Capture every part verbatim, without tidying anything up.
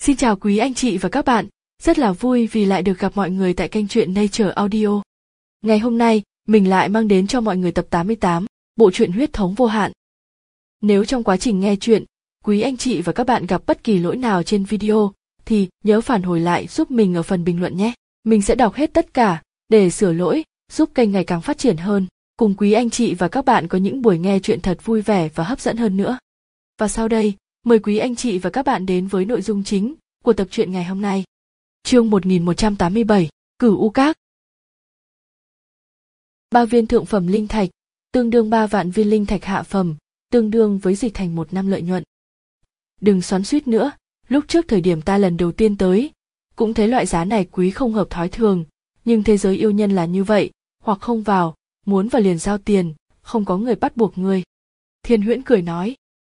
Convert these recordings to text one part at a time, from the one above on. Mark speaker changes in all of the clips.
Speaker 1: Xin chào quý anh chị và các bạn, rất là vui vì lại được gặp mọi người tại kênh truyện Nature Audio. Ngày hôm nay, mình lại mang đến cho mọi người tập tám mươi tám, bộ truyện Huyết thống vô hạn. Nếu trong quá trình nghe truyện, quý anh chị và các bạn gặp bất kỳ lỗi nào trên video, thì nhớ phản hồi lại giúp mình ở phần bình luận nhé. Mình sẽ đọc hết tất cả, để sửa lỗi, giúp kênh ngày càng phát triển hơn, cùng quý anh chị và các bạn có những buổi nghe truyện thật vui vẻ và hấp dẫn hơn nữa. Và sau đây, mời quý anh chị và các bạn đến với nội dung chính của tập truyện ngày hôm nay. Chương một nghìn một trăm tám mươi bảy, Cửu U Các. Ba viên thượng phẩm linh thạch, tương đương ba vạn viên linh thạch hạ phẩm, tương đương với dịch thành một năm lợi nhuận. Đừng xoắn xuýt nữa, lúc trước thời điểm ta lần đầu tiên tới, cũng thấy loại giá này quý không hợp thói thường, nhưng thế giới yêu nhân là như vậy, hoặc không vào, muốn vào liền giao tiền, không có người bắt buộc ngươi. Thiên Huyễn cười nói.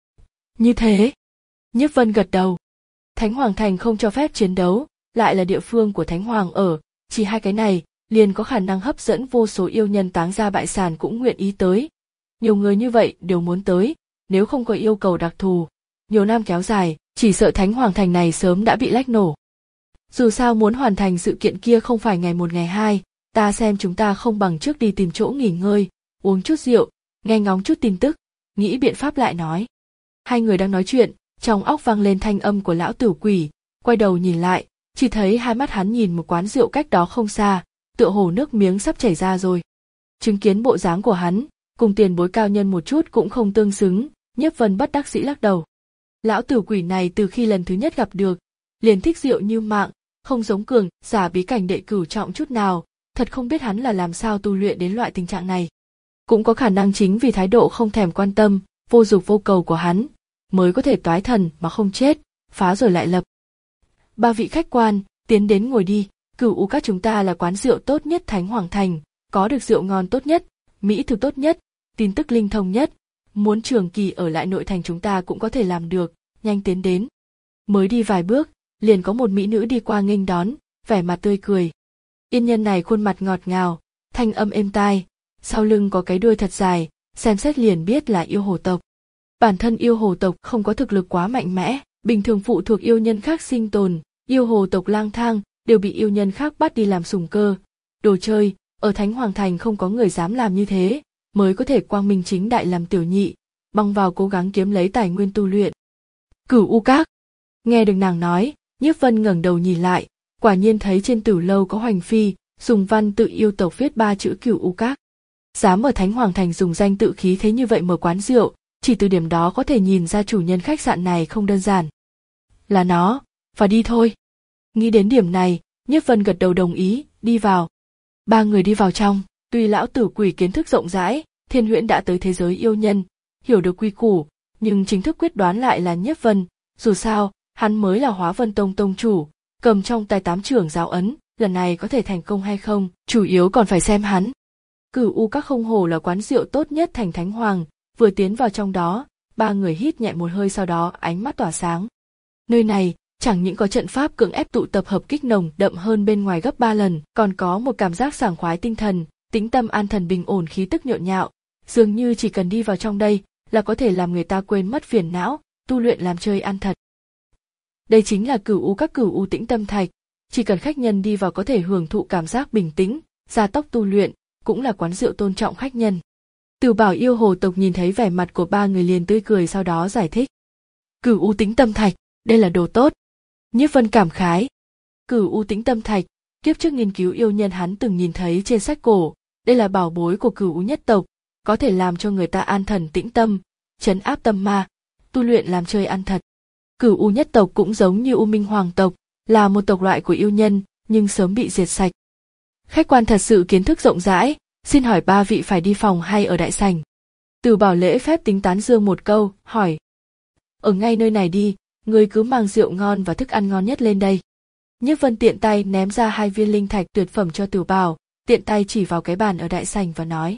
Speaker 1: Như thế. Nhiếp Vân gật đầu. Thánh Hoàng Thành không cho phép chiến đấu, lại là địa phương của Thánh Hoàng ở, chỉ hai cái này liền có khả năng hấp dẫn vô số yêu nhân táng ra bại sản cũng nguyện ý tới. Nhiều người như vậy đều muốn tới, nếu không có yêu cầu đặc thù, nhiều năm kéo dài, chỉ sợ Thánh Hoàng Thành này sớm đã bị lách nổ. Dù sao muốn hoàn thành sự kiện kia không phải ngày một ngày hai, ta xem chúng ta không bằng trước đi tìm chỗ nghỉ ngơi, uống chút rượu, nghe ngóng chút tin tức, nghĩ biện pháp lại nói. Hai người đang nói chuyện, trong óc vang lên thanh âm của lão tử quỷ, quay đầu nhìn lại, chỉ thấy hai mắt hắn nhìn một quán rượu cách đó không xa, tựa hồ nước miếng sắp chảy ra rồi. Chứng kiến bộ dáng của hắn, cùng tiền bối cao nhân một chút cũng không tương xứng, Nhiếp Vân bất đắc dĩ lắc đầu. Lão tử quỷ này từ khi lần thứ nhất gặp được, liền thích rượu như mạng, không giống cường giả bí cảnh đệ cửu trọng chút nào, thật không biết hắn là làm sao tu luyện đến loại tình trạng này. Cũng có khả năng chính vì thái độ không thèm quan tâm, vô dục vô cầu của hắn, mới có thể toái thần mà không chết, phá rồi lại lập. Ba vị khách quan, tiến đến ngồi đi, Cửu U Các chúng ta là quán rượu tốt nhất Thánh Hoàng Thành, có được rượu ngon tốt nhất, mỹ thực tốt nhất, tin tức linh thông nhất, muốn trường kỳ ở lại nội thành chúng ta cũng có thể làm được, nhanh tiến đến. Mới đi vài bước, liền có một mỹ nữ đi qua nghênh đón, vẻ mặt tươi cười. Yên nhân này khuôn mặt ngọt ngào, thanh âm êm tai, sau lưng có cái đuôi thật dài, xem xét liền biết là yêu hồ tộc. Bản thân yêu hồ tộc không có thực lực quá mạnh mẽ, bình thường phụ thuộc yêu nhân khác sinh tồn, yêu hồ tộc lang thang đều bị yêu nhân khác bắt đi làm sùng cơ, đồ chơi, ở Thánh Hoàng Thành không có người dám làm như thế, mới có thể quang minh chính đại làm tiểu nhị, băng vào cố gắng kiếm lấy tài nguyên tu luyện. Cửu U Các. Nghe được nàng nói, Nhiếp Vân ngẩng đầu nhìn lại, quả nhiên thấy trên tử lâu có hoành phi, dùng văn tự yêu tộc viết ba chữ Cửu U Các. Dám ở Thánh Hoàng Thành dùng danh tự khí thế như vậy mở quán rượu, chỉ từ điểm đó có thể nhìn ra chủ nhân khách sạn này không đơn giản. Là nó, và đi thôi. Nghĩ đến điểm này, Nhiếp Vân gật đầu đồng ý, đi vào. Ba người đi vào trong, tuy lão tử quỷ kiến thức rộng rãi, Thiên Huyễn đã tới thế giới yêu nhân, hiểu được quy củ, nhưng chính thức quyết đoán lại là Nhiếp Vân, dù sao, hắn mới là Hóa Vân Tông tông chủ, cầm trong tay tám trưởng giáo ấn, lần này có thể thành công hay không, chủ yếu còn phải xem hắn. Cửu U Các không hổ là quán rượu tốt nhất thành Thánh Hoàng, vừa tiến vào trong đó, ba người hít nhẹ một hơi sau đó ánh mắt tỏa sáng. Nơi này, chẳng những có trận pháp cưỡng ép tụ tập hợp kích nồng đậm hơn bên ngoài gấp ba lần, còn có một cảm giác sảng khoái tinh thần, tĩnh tâm an thần bình ổn khí tức nhộn nhạo, dường như chỉ cần đi vào trong đây là có thể làm người ta quên mất phiền não, tu luyện làm chơi ăn thật. Đây chính là Cửu U Các Cửu U Tĩnh Tâm Thạch, chỉ cần khách nhân đi vào có thể hưởng thụ cảm giác bình tĩnh, gia tốc tu luyện, cũng là quán rượu tôn trọng khách nhân. Từ Bảo yêu hồ tộc nhìn thấy vẻ mặt của ba người liền tươi cười sau đó giải thích. Cửu U Tĩnh Tâm Thạch, đây là đồ tốt. Nhiếp Vân cảm khái. Cửu U Tĩnh Tâm Thạch, kiếp trước nghiên cứu yêu nhân hắn từng nhìn thấy trên sách cổ, đây là bảo bối của Cửu U nhất tộc, có thể làm cho người ta an thần tĩnh tâm, trấn áp tâm ma, tu luyện làm chơi ăn thật. Cửu U nhất tộc cũng giống như U Minh Hoàng tộc, là một tộc loại của yêu nhân, nhưng sớm bị diệt sạch. Khách quan thật sự kiến thức rộng rãi, xin hỏi ba vị phải đi phòng hay ở đại sảnh? Từ Bảo lễ phép tính tán dương một câu, hỏi. Ở ngay nơi này đi, ngươi cứ mang rượu ngon và thức ăn ngon nhất lên đây. Nhiếp Vân tiện tay ném ra hai viên linh thạch tuyệt phẩm cho Từ Bảo, tiện tay chỉ vào cái bàn ở đại sảnh và nói.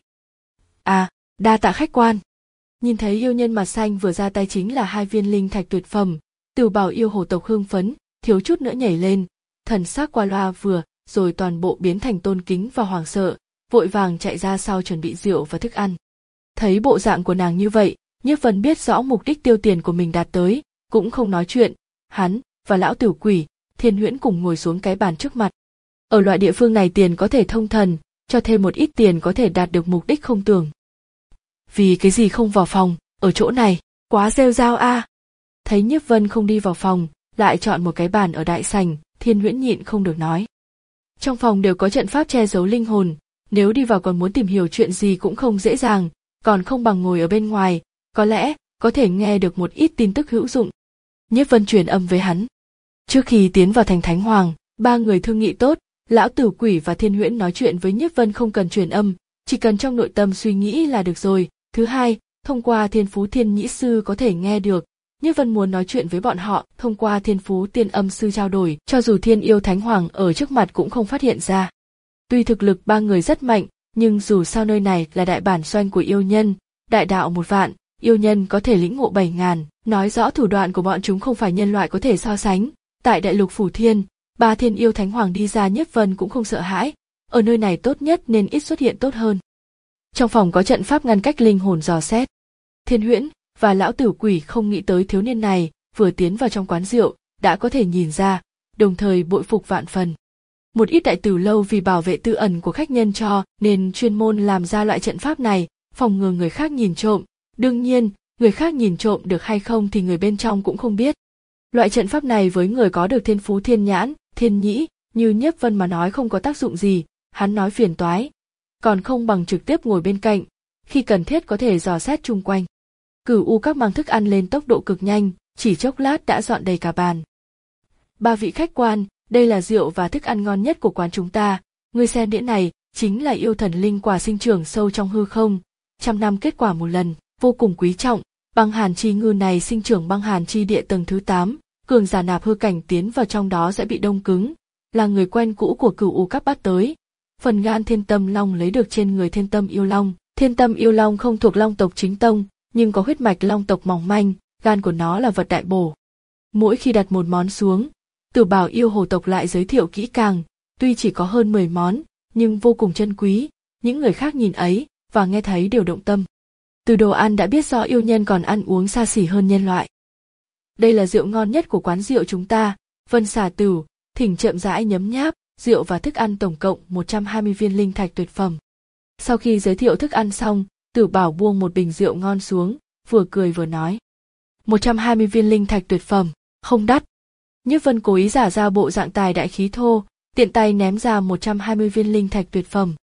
Speaker 1: À, đa tạ khách quan. Nhìn thấy yêu nhân mặt xanh vừa ra tay chính là hai viên linh thạch tuyệt phẩm, Từ Bảo yêu hồ tộc hưng phấn, thiếu chút nữa nhảy lên, thần sắc qua loa vừa, rồi toàn bộ biến thành tôn kính và hoảng sợ, vội vàng chạy ra sau chuẩn bị rượu và thức ăn. Thấy bộ dạng của nàng như vậy, Nhiếp Vân biết rõ mục đích tiêu tiền của mình đạt tới, cũng không nói chuyện, hắn và lão tử quỷ, Thiên Huyễn cùng ngồi xuống cái bàn trước mặt. Ở loại địa phương này tiền có thể thông thần, cho thêm một ít tiền có thể đạt được mục đích không tưởng. Vì cái gì không vào phòng, ở chỗ này, quá rêu rao a. À. Thấy Nhiếp Vân không đi vào phòng, lại chọn một cái bàn ở đại sảnh, Thiên Huyễn nhịn không được nói. Trong phòng đều có trận pháp che giấu linh hồn, nếu đi vào còn muốn tìm hiểu chuyện gì cũng không dễ dàng, còn không bằng ngồi ở bên ngoài, có lẽ có thể nghe được một ít tin tức hữu dụng. Nhiếp Vân truyền âm với hắn. Trước khi tiến vào thành Thánh Hoàng, ba người thương nghị tốt, lão tử quỷ và Thiên Huyễn nói chuyện với Nhiếp Vân không cần truyền âm, chỉ cần trong nội tâm suy nghĩ là được rồi. Thứ hai, thông qua Thiên Phú Thiên Nhĩ Sư có thể nghe được. Nhiếp Vân muốn nói chuyện với bọn họ, thông qua Thiên Phú Tiên Âm Sư trao đổi, cho dù Thiên Yêu Thánh Hoàng ở trước mặt cũng không phát hiện ra. Tuy thực lực ba người rất mạnh, nhưng dù sao nơi này là đại bản doanh của yêu nhân, đại đạo một vạn, yêu nhân có thể lĩnh ngộ bảy ngàn, nói rõ thủ đoạn của bọn chúng không phải nhân loại có thể so sánh. Tại đại lục Phủ Thiên, ba Thiên Yêu Thánh Hoàng đi ra Nhiếp Vân cũng không sợ hãi, ở nơi này tốt nhất nên ít xuất hiện tốt hơn. Trong phòng có trận pháp ngăn cách linh hồn dò xét. Thiên Huyễn và lão tử quỷ không nghĩ tới thiếu niên này vừa tiến vào trong quán rượu đã có thể nhìn ra, đồng thời bội phục vạn phần. Một ít đại tử lâu vì bảo vệ tư ẩn của khách nhân cho nên chuyên môn làm ra loại trận pháp này, phòng ngừa người khác nhìn trộm. Đương nhiên, người khác nhìn trộm được hay không thì người bên trong cũng không biết. Loại trận pháp này với người có được thiên phú thiên nhãn, thiên nhĩ, như Nhiếp Vân mà nói không có tác dụng gì, hắn nói phiền toái. Còn không bằng trực tiếp ngồi bên cạnh, khi cần thiết có thể dò xét chung quanh. Cửu U các mang thức ăn lên tốc độ cực nhanh, chỉ chốc lát đã dọn đầy cả bàn. Ba vị khách quan, đây là rượu và thức ăn ngon nhất của quán chúng ta, ngươi xem đĩa này, chính là yêu thần linh quả sinh trưởng sâu trong hư không, trăm năm kết quả một lần, vô cùng quý trọng, băng hàn chi ngư này sinh trưởng băng hàn chi địa tầng thứ tám, cường giả nạp hư cảnh tiến vào trong đó sẽ bị đông cứng, là người quen cũ của Cửu U các bắt tới. Phần gan Thiên Tâm Long lấy được trên người Thiên Tâm Yêu Long, Thiên Tâm Yêu Long không thuộc Long tộc chính tông, nhưng có huyết mạch Long tộc mỏng manh, gan của nó là vật đại bổ. Mỗi khi đặt một món xuống, Tử Bảo Yêu Hồ tộc lại giới thiệu kỹ càng, tuy chỉ có hơn mười món, nhưng vô cùng chân quý, những người khác nhìn ấy và nghe thấy đều động tâm. Từ đồ ăn đã biết rõ yêu nhân còn ăn uống xa xỉ hơn nhân loại. Đây là rượu ngon nhất của quán rượu chúng ta, Vân xả tử, thỉnh chậm rãi nhấm nháp, rượu và thức ăn tổng cộng một trăm hai mươi viên linh thạch tuyệt phẩm. Sau khi giới thiệu thức ăn xong, Tử Bảo buông một bình rượu ngon xuống, vừa cười vừa nói. một trăm hai mươi viên linh thạch tuyệt phẩm, không đắt. Nhiếp Vân cố ý giả ra bộ dạng tài đại khí thô, tiện tay ném ra một trăm hai mươi viên linh thạch tuyệt phẩm.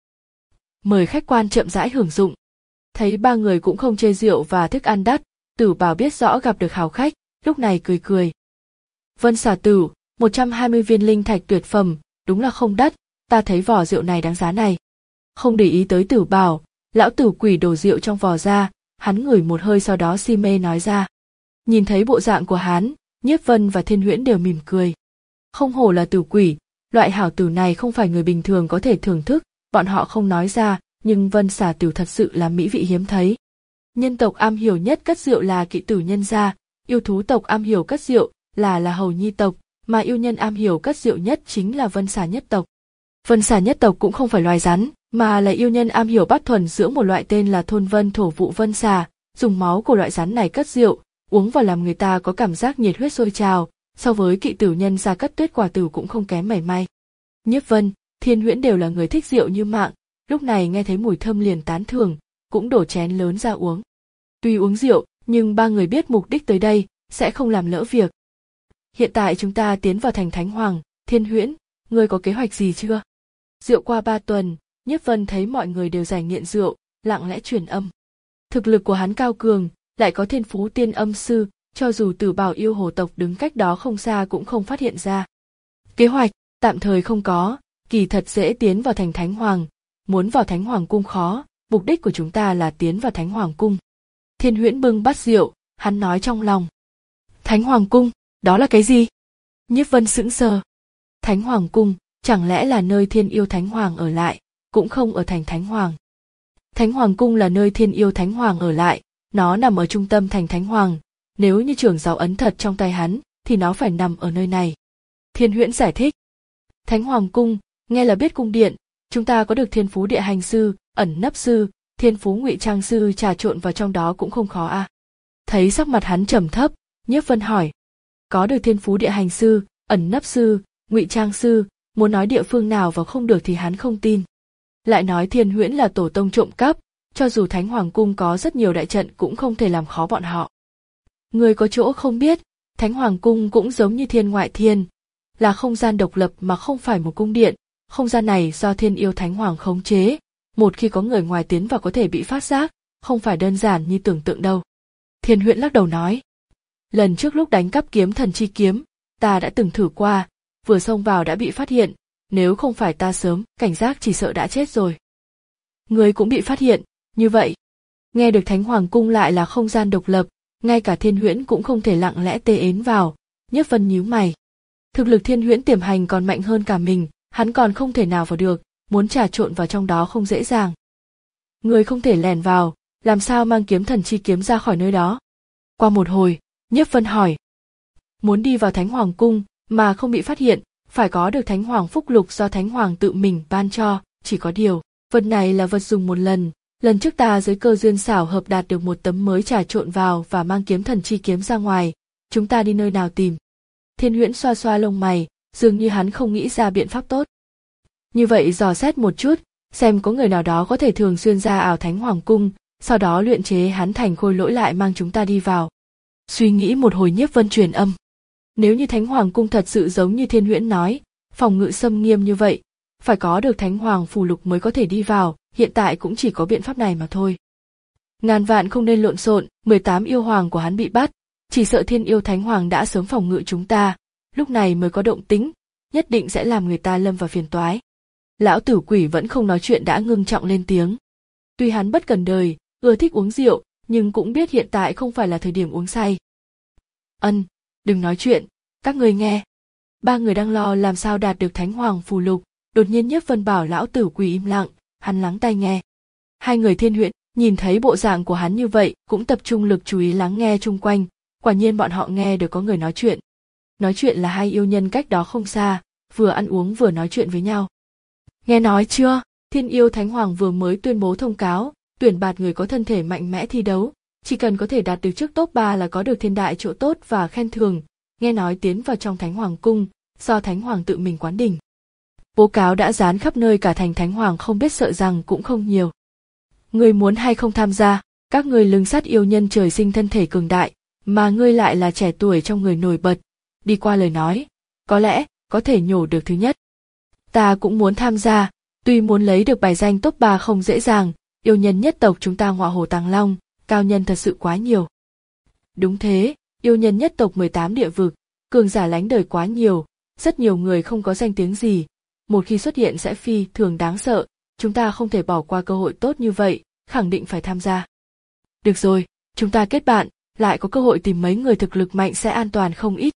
Speaker 1: Mời khách quan chậm rãi hưởng dụng. Thấy ba người cũng không chê rượu và thức ăn đắt, Tử Bảo biết rõ gặp được hào khách, lúc này cười cười. Vân xả tử, một trăm hai mươi viên linh thạch tuyệt phẩm, đúng là không đắt, ta thấy vỏ rượu này đáng giá này. Không để ý tới Tử Bảo, lão tử quỷ đổ rượu trong vò ra, hắn ngửi một hơi sau đó si mê nói ra. Nhìn thấy bộ dạng của hắn, Nhiếp Vân và Thiên Huyễn đều mỉm cười. Không hổ là tử quỷ, loại hảo tử này không phải người bình thường có thể thưởng thức, bọn họ không nói ra, nhưng Vân xả tử thật sự là mỹ vị hiếm thấy. Nhân tộc am hiểu nhất cất rượu là Kỵ Tử nhân gia, yêu thú tộc am hiểu cất rượu là là Hầu Nhi tộc, mà yêu nhân am hiểu cất rượu nhất chính là Vân xả nhất tộc. Vân xả nhất tộc cũng không phải loài rắn, mà là yêu nhân am hiểu bắt thuần dưỡng một loại tên là Thôn Vân Thổ Vụ Vân xả, dùng máu của loại rắn này cất rượu, uống vào làm người ta có cảm giác nhiệt huyết sôi trào, so với Kỵ Tử nhân gia cất tuyết quả tử cũng không kém mảy may. Nhiếp Vân, Thiên Huyễn đều là người thích rượu như mạng, lúc này nghe thấy mùi thơm liền tán thưởng, cũng đổ chén lớn ra uống. Tuy uống rượu, nhưng ba người biết mục đích tới đây, sẽ không làm lỡ việc. Hiện tại chúng ta tiến vào thành Thánh Hoàng, Thiên Huyễn, ngươi có kế hoạch gì chưa? Rượu qua ba tuần, Nhiếp Vân thấy mọi người đều giải nghiện rượu, lặng lẽ truyền âm. Thực lực của hắn cao cường, lại có thiên phú tiên âm sư, cho dù Tử Bảo Yêu Hồ tộc đứng cách đó không xa cũng không phát hiện ra. Kế hoạch, tạm thời không có, kỳ thật dễ tiến vào thành Thánh Hoàng, muốn vào Thánh Hoàng cung khó, mục đích của chúng ta là tiến vào Thánh Hoàng cung. Thiên Huyễn bưng bát rượu, hắn nói trong lòng. Thánh Hoàng cung, đó là cái gì? Nhiếp Vân sững sờ. Thánh Hoàng cung, chẳng lẽ là nơi Thiên Yêu Thánh Hoàng ở lại, cũng không ở thành Thánh Hoàng. Thánh Hoàng cung là nơi Thiên Yêu Thánh Hoàng ở lại, nó nằm ở trung tâm thành Thánh Hoàng, nếu như trưởng giáo ấn thật trong tay hắn, thì nó phải nằm ở nơi này. Thiên Huyễn giải thích. Thánh Hoàng cung, nghe là biết cung điện, chúng ta có được thiên phú địa hành sư, ẩn nấp sư, thiên phú ngụy trang sư trà trộn vào trong đó cũng không khó à. Thấy sắc mặt hắn trầm thấp, Nhiếp Vân hỏi. có được thiên phú địa hành sư, ẩn nấp sư, ngụy trang sư, muốn nói địa phương nào vào không được thì hắn không tin. Lại nói Thiên Huyễn là tổ tông trộm cắp, cho dù Thánh Hoàng cung có rất nhiều đại trận cũng không thể làm khó bọn họ. Người có chỗ không biết, Thánh Hoàng cung cũng giống như Thiên Ngoại Thiên, là không gian độc lập mà không phải một cung điện, không gian này do Thiên Yêu Thánh Hoàng khống chế, một khi có người ngoài tiến vào có thể bị phát giác, không phải đơn giản như tưởng tượng đâu. Thiên Huyễn lắc đầu nói, lần trước lúc đánh cắp kiếm thần chi kiếm, ta đã từng thử qua, vừa xông vào đã bị phát hiện, nếu không phải ta sớm cảnh giác chỉ sợ đã chết rồi. Người cũng bị phát hiện, như vậy. Nghe được Thánh Hoàng cung lại là không gian độc lập, ngay cả Thiên Huyễn cũng không thể lặng lẽ tê ến vào, Nhiếp Vân nhíu mày. Thực lực Thiên Huyễn tiềm hành còn mạnh hơn cả mình, hắn còn không thể nào vào được, muốn trà trộn vào trong đó không dễ dàng. Người không thể lẻn vào, làm sao mang kiếm thần chi kiếm ra khỏi nơi đó? Qua một hồi, Nhiếp Vân hỏi. Muốn đi vào Thánh Hoàng cung mà không bị phát hiện, phải có được Thánh Hoàng phúc lục do Thánh Hoàng tự mình ban cho, chỉ có điều, vật này là vật dùng một lần, lần trước ta dưới cơ duyên xảo hợp đạt được một tấm mới trà trộn vào và mang kiếm thần chi kiếm ra ngoài, chúng ta đi nơi nào tìm? Thiên Huyễn xoa xoa lông mày, dường như hắn không nghĩ ra biện pháp tốt. Như vậy dò xét một chút, xem có người nào đó có thể thường xuyên ra ảo Thánh Hoàng cung, sau đó luyện chế hắn thành khôi lỗi lại mang chúng ta đi vào. Suy nghĩ một hồi Nhiếp Vân truyền âm. Nếu như Thánh Hoàng cung thật sự giống như Thiên Huyễn nói, phòng ngự xâm nghiêm như vậy, phải có được Thánh Hoàng phù lục mới có thể đi vào, hiện tại cũng chỉ có biện pháp này mà thôi. Ngàn vạn không nên lộn xộn, mười tám yêu hoàng của hắn bị bắt, chỉ sợ Thiên Yêu Thánh Hoàng đã sớm phòng ngự chúng ta, lúc này mới có động tĩnh, nhất định sẽ làm người ta lâm vào phiền toái. Lão tử quỷ vẫn không nói chuyện đã ngưng trọng lên tiếng. Tuy hắn bất cần đời, ưa thích uống rượu, nhưng cũng biết hiện tại không phải là thời điểm uống say. Ân, đừng nói chuyện, các người nghe. Ba người đang lo làm sao đạt được Thánh Hoàng phù lục, đột nhiên Nhiếp Vân bảo lão tử quỷ im lặng, hắn lắng tai nghe. Hai người Thiên Huyễn nhìn thấy bộ dạng của hắn như vậy, cũng tập trung lực chú ý lắng nghe chung quanh, quả nhiên bọn họ nghe được có người nói chuyện. Nói chuyện là hai yêu nhân cách đó không xa, vừa ăn uống vừa nói chuyện với nhau. Nghe nói chưa, Thiên Yêu Thánh Hoàng vừa mới tuyên bố thông cáo, tuyển bạt người có thân thể mạnh mẽ thi đấu, chỉ cần có thể đạt được trước top ba là có được thiên đại chỗ tốt và khen thưởng, nghe nói tiến vào trong Thánh Hoàng cung, do Thánh Hoàng tự mình quán đỉnh. Bố cáo đã dán khắp nơi cả thành Thánh Hoàng không biết sợ rằng cũng không nhiều. Ngươi muốn hay không tham gia, các ngươi lưng sắt yêu nhân trời sinh thân thể cường đại, mà ngươi lại là trẻ tuổi trong người nổi bật, đi qua lời nói, có lẽ có thể nhổ được thứ nhất. Ta cũng muốn tham gia, tuy muốn lấy được bài danh top ba không dễ dàng, yêu nhân nhất tộc chúng ta Ngọa Hổ Tàng Long, cao nhân thật sự quá nhiều. Đúng thế, yêu nhân nhất tộc mười tám địa vực, cường giả lánh đời quá nhiều, rất nhiều người không có danh tiếng gì, một khi xuất hiện sẽ phi thường đáng sợ, chúng ta không thể bỏ qua cơ hội tốt như vậy, khẳng định phải tham gia. Được rồi, chúng ta kết bạn, lại có cơ hội tìm mấy người thực lực mạnh sẽ an toàn không ít.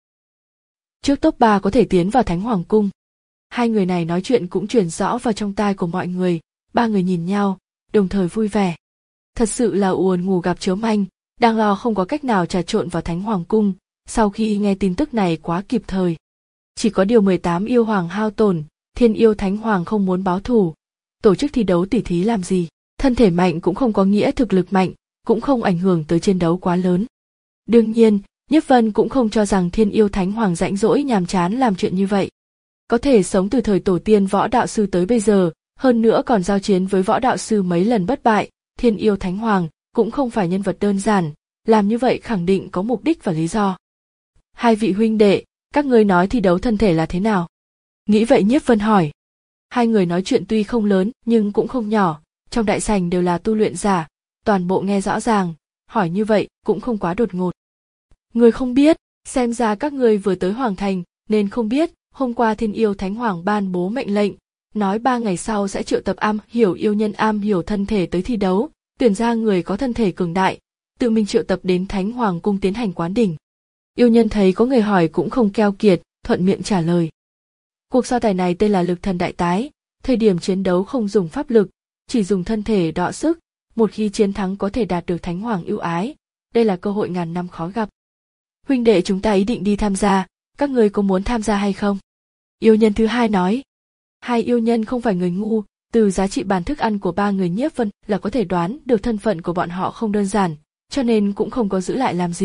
Speaker 1: Trước top ba có thể tiến vào Thánh Hoàng cung. Hai người này nói chuyện cũng truyền rõ vào trong tai của mọi người, ba người nhìn nhau, đồng thời vui vẻ. Thật sự là uồn ngủ gặp chớm anh, đang lo không có cách nào trà trộn vào Thánh Hoàng cung, sau khi nghe tin tức này quá kịp thời. Chỉ có điều mười tám yêu hoàng hao tổn, Thiên Yêu Thánh Hoàng không muốn báo thù, tổ chức thi đấu tỉ thí làm gì, thân thể mạnh cũng không có nghĩa thực lực mạnh, cũng không ảnh hưởng tới chiến đấu quá lớn. Đương nhiên, Nhiếp Vân cũng không cho rằng Thiên Yêu Thánh Hoàng rãnh rỗi nhàm chán làm chuyện như vậy. Có thể sống từ thời tổ tiên võ đạo sư tới bây giờ, hơn nữa còn giao chiến với võ đạo sư mấy lần bất bại, Thiên Yêu Thánh Hoàng cũng không phải nhân vật đơn giản, làm như vậy khẳng định có mục đích và lý do. Hai vị huynh đệ, các ngươi nói thi đấu thân thể là thế nào? Nghĩ vậy Nhiếp Vân hỏi. Hai người nói chuyện tuy không lớn nhưng cũng không nhỏ, trong đại sảnh đều là tu luyện giả, toàn bộ nghe rõ ràng, hỏi như vậy cũng không quá đột ngột. Người không biết, xem ra các ngươi vừa tới Hoàng Thành nên không biết, hôm qua Thiên Yêu Thánh Hoàng ban bố mệnh lệnh, nói ba ngày sau sẽ triệu tập am hiểu yêu nhân am hiểu thân thể tới thi đấu, tuyển ra người có thân thể cường đại, tự mình triệu tập đến Thánh Hoàng cung tiến hành quán đỉnh. Yêu nhân thấy có người hỏi cũng không keo kiệt, thuận miệng trả lời. Cuộc so tài này tên là lực thần đại tái, thời điểm chiến đấu không dùng pháp lực, chỉ dùng thân thể đọ sức, một khi chiến thắng có thể đạt được Thánh Hoàng ưu ái, đây là cơ hội ngàn năm khó gặp. Huynh đệ chúng ta ý định đi tham gia, các ngươi có muốn tham gia hay không? Yêu nhân thứ hai nói. Hai yêu nhân không phải người ngu, từ giá trị bàn thức ăn của ba người Nhiếp Vân là có thể đoán được thân phận của bọn họ không đơn giản, cho nên cũng không có giữ lại làm gì,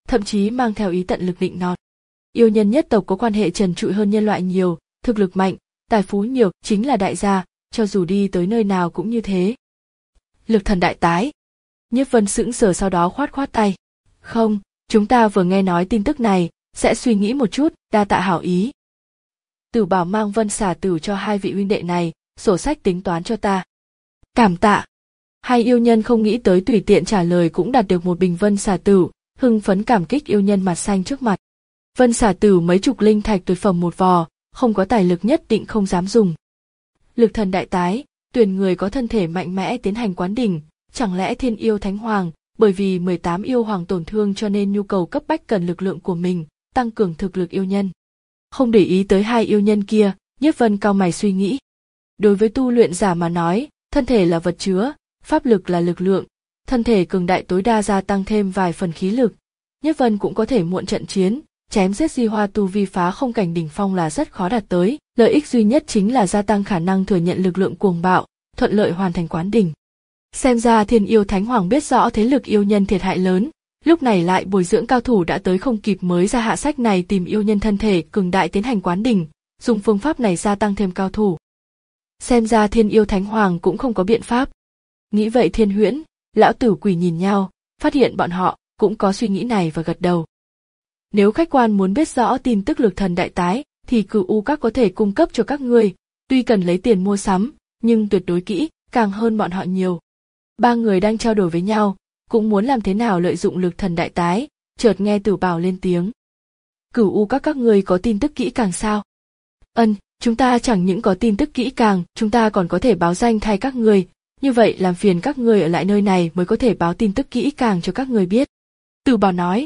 Speaker 1: thậm chí mang theo ý tận lực nịnh nọt. Yêu nhân nhất tộc có quan hệ trần trụi hơn nhân loại nhiều, thực lực mạnh, tài phú nhiều, chính là đại gia, cho dù đi tới nơi nào cũng như thế. Lực thần đại tái. Nhiếp Vân sững sờ sau đó khoát khoát tay. Không, chúng ta vừa nghe nói tin tức này, sẽ suy nghĩ một chút, đa tạ hảo ý. Tử Bảo mang Vân xả tử cho hai vị huynh đệ này, sổ sách tính toán cho ta. Cảm tạ. Hai yêu nhân không nghĩ tới tùy tiện trả lời cũng đạt được một bình Vân xả tử, hưng phấn cảm kích yêu nhân mặt xanh trước mặt. Vân xả tử mấy chục linh thạch tuyệt phẩm một vò, không có tài lực nhất định không dám dùng. Lực thần đại tái, tuyển người có thân thể mạnh mẽ tiến hành quán đỉnh, chẳng lẽ Thiên Yêu Thánh Hoàng, bởi vì mười tám yêu hoàng tổn thương cho nên nhu cầu cấp bách cần lực lượng của mình, tăng cường thực lực yêu nhân. Không để ý tới hai yêu nhân kia, Nhiếp Vân cau mày suy nghĩ. Đối với tu luyện giả mà nói, thân thể là vật chứa, pháp lực là lực lượng, thân thể cường đại tối đa gia tăng thêm vài phần khí lực. Nhiếp Vân cũng có thể muộn trận chiến, chém giết di hoa tu vi phá không cảnh đỉnh phong là rất khó đạt tới, lợi ích duy nhất chính là gia tăng khả năng thừa nhận lực lượng cuồng bạo, thuận lợi hoàn thành quán đỉnh. Xem ra Thiên Yêu Thánh Hoàng biết rõ thế lực yêu nhân thiệt hại lớn, lúc này lại bồi dưỡng cao thủ đã tới không kịp mới ra hạ sách này tìm yêu nhân thân thể cường đại tiến hành quán đỉnh, dùng phương pháp này gia tăng thêm cao thủ. Xem ra Thiên Yêu Thánh Hoàng cũng không có biện pháp. Nghĩ vậy Thiên Huyễn, Lão Tử Quỷ nhìn nhau, phát hiện bọn họ cũng có suy nghĩ này và gật đầu. Nếu khách quan muốn biết rõ tin tức lực thần đại tái, thì Cửu U Các có thể cung cấp cho các ngươi, tuy cần lấy tiền mua sắm, nhưng tuyệt đối kỹ, càng hơn bọn họ nhiều. Ba người đang trao đổi với nhau, cũng muốn làm thế nào lợi dụng lực thần đại tái, chợt nghe Tử Bảo lên tiếng. Cửu U Các các ngươi có tin tức kỹ càng sao? Ân, chúng ta chẳng những có tin tức kỹ càng, chúng ta còn có thể báo danh thay các ngươi, như vậy làm phiền các ngươi ở lại nơi này mới có thể báo tin tức kỹ càng cho các ngươi biết. Tử Bảo nói.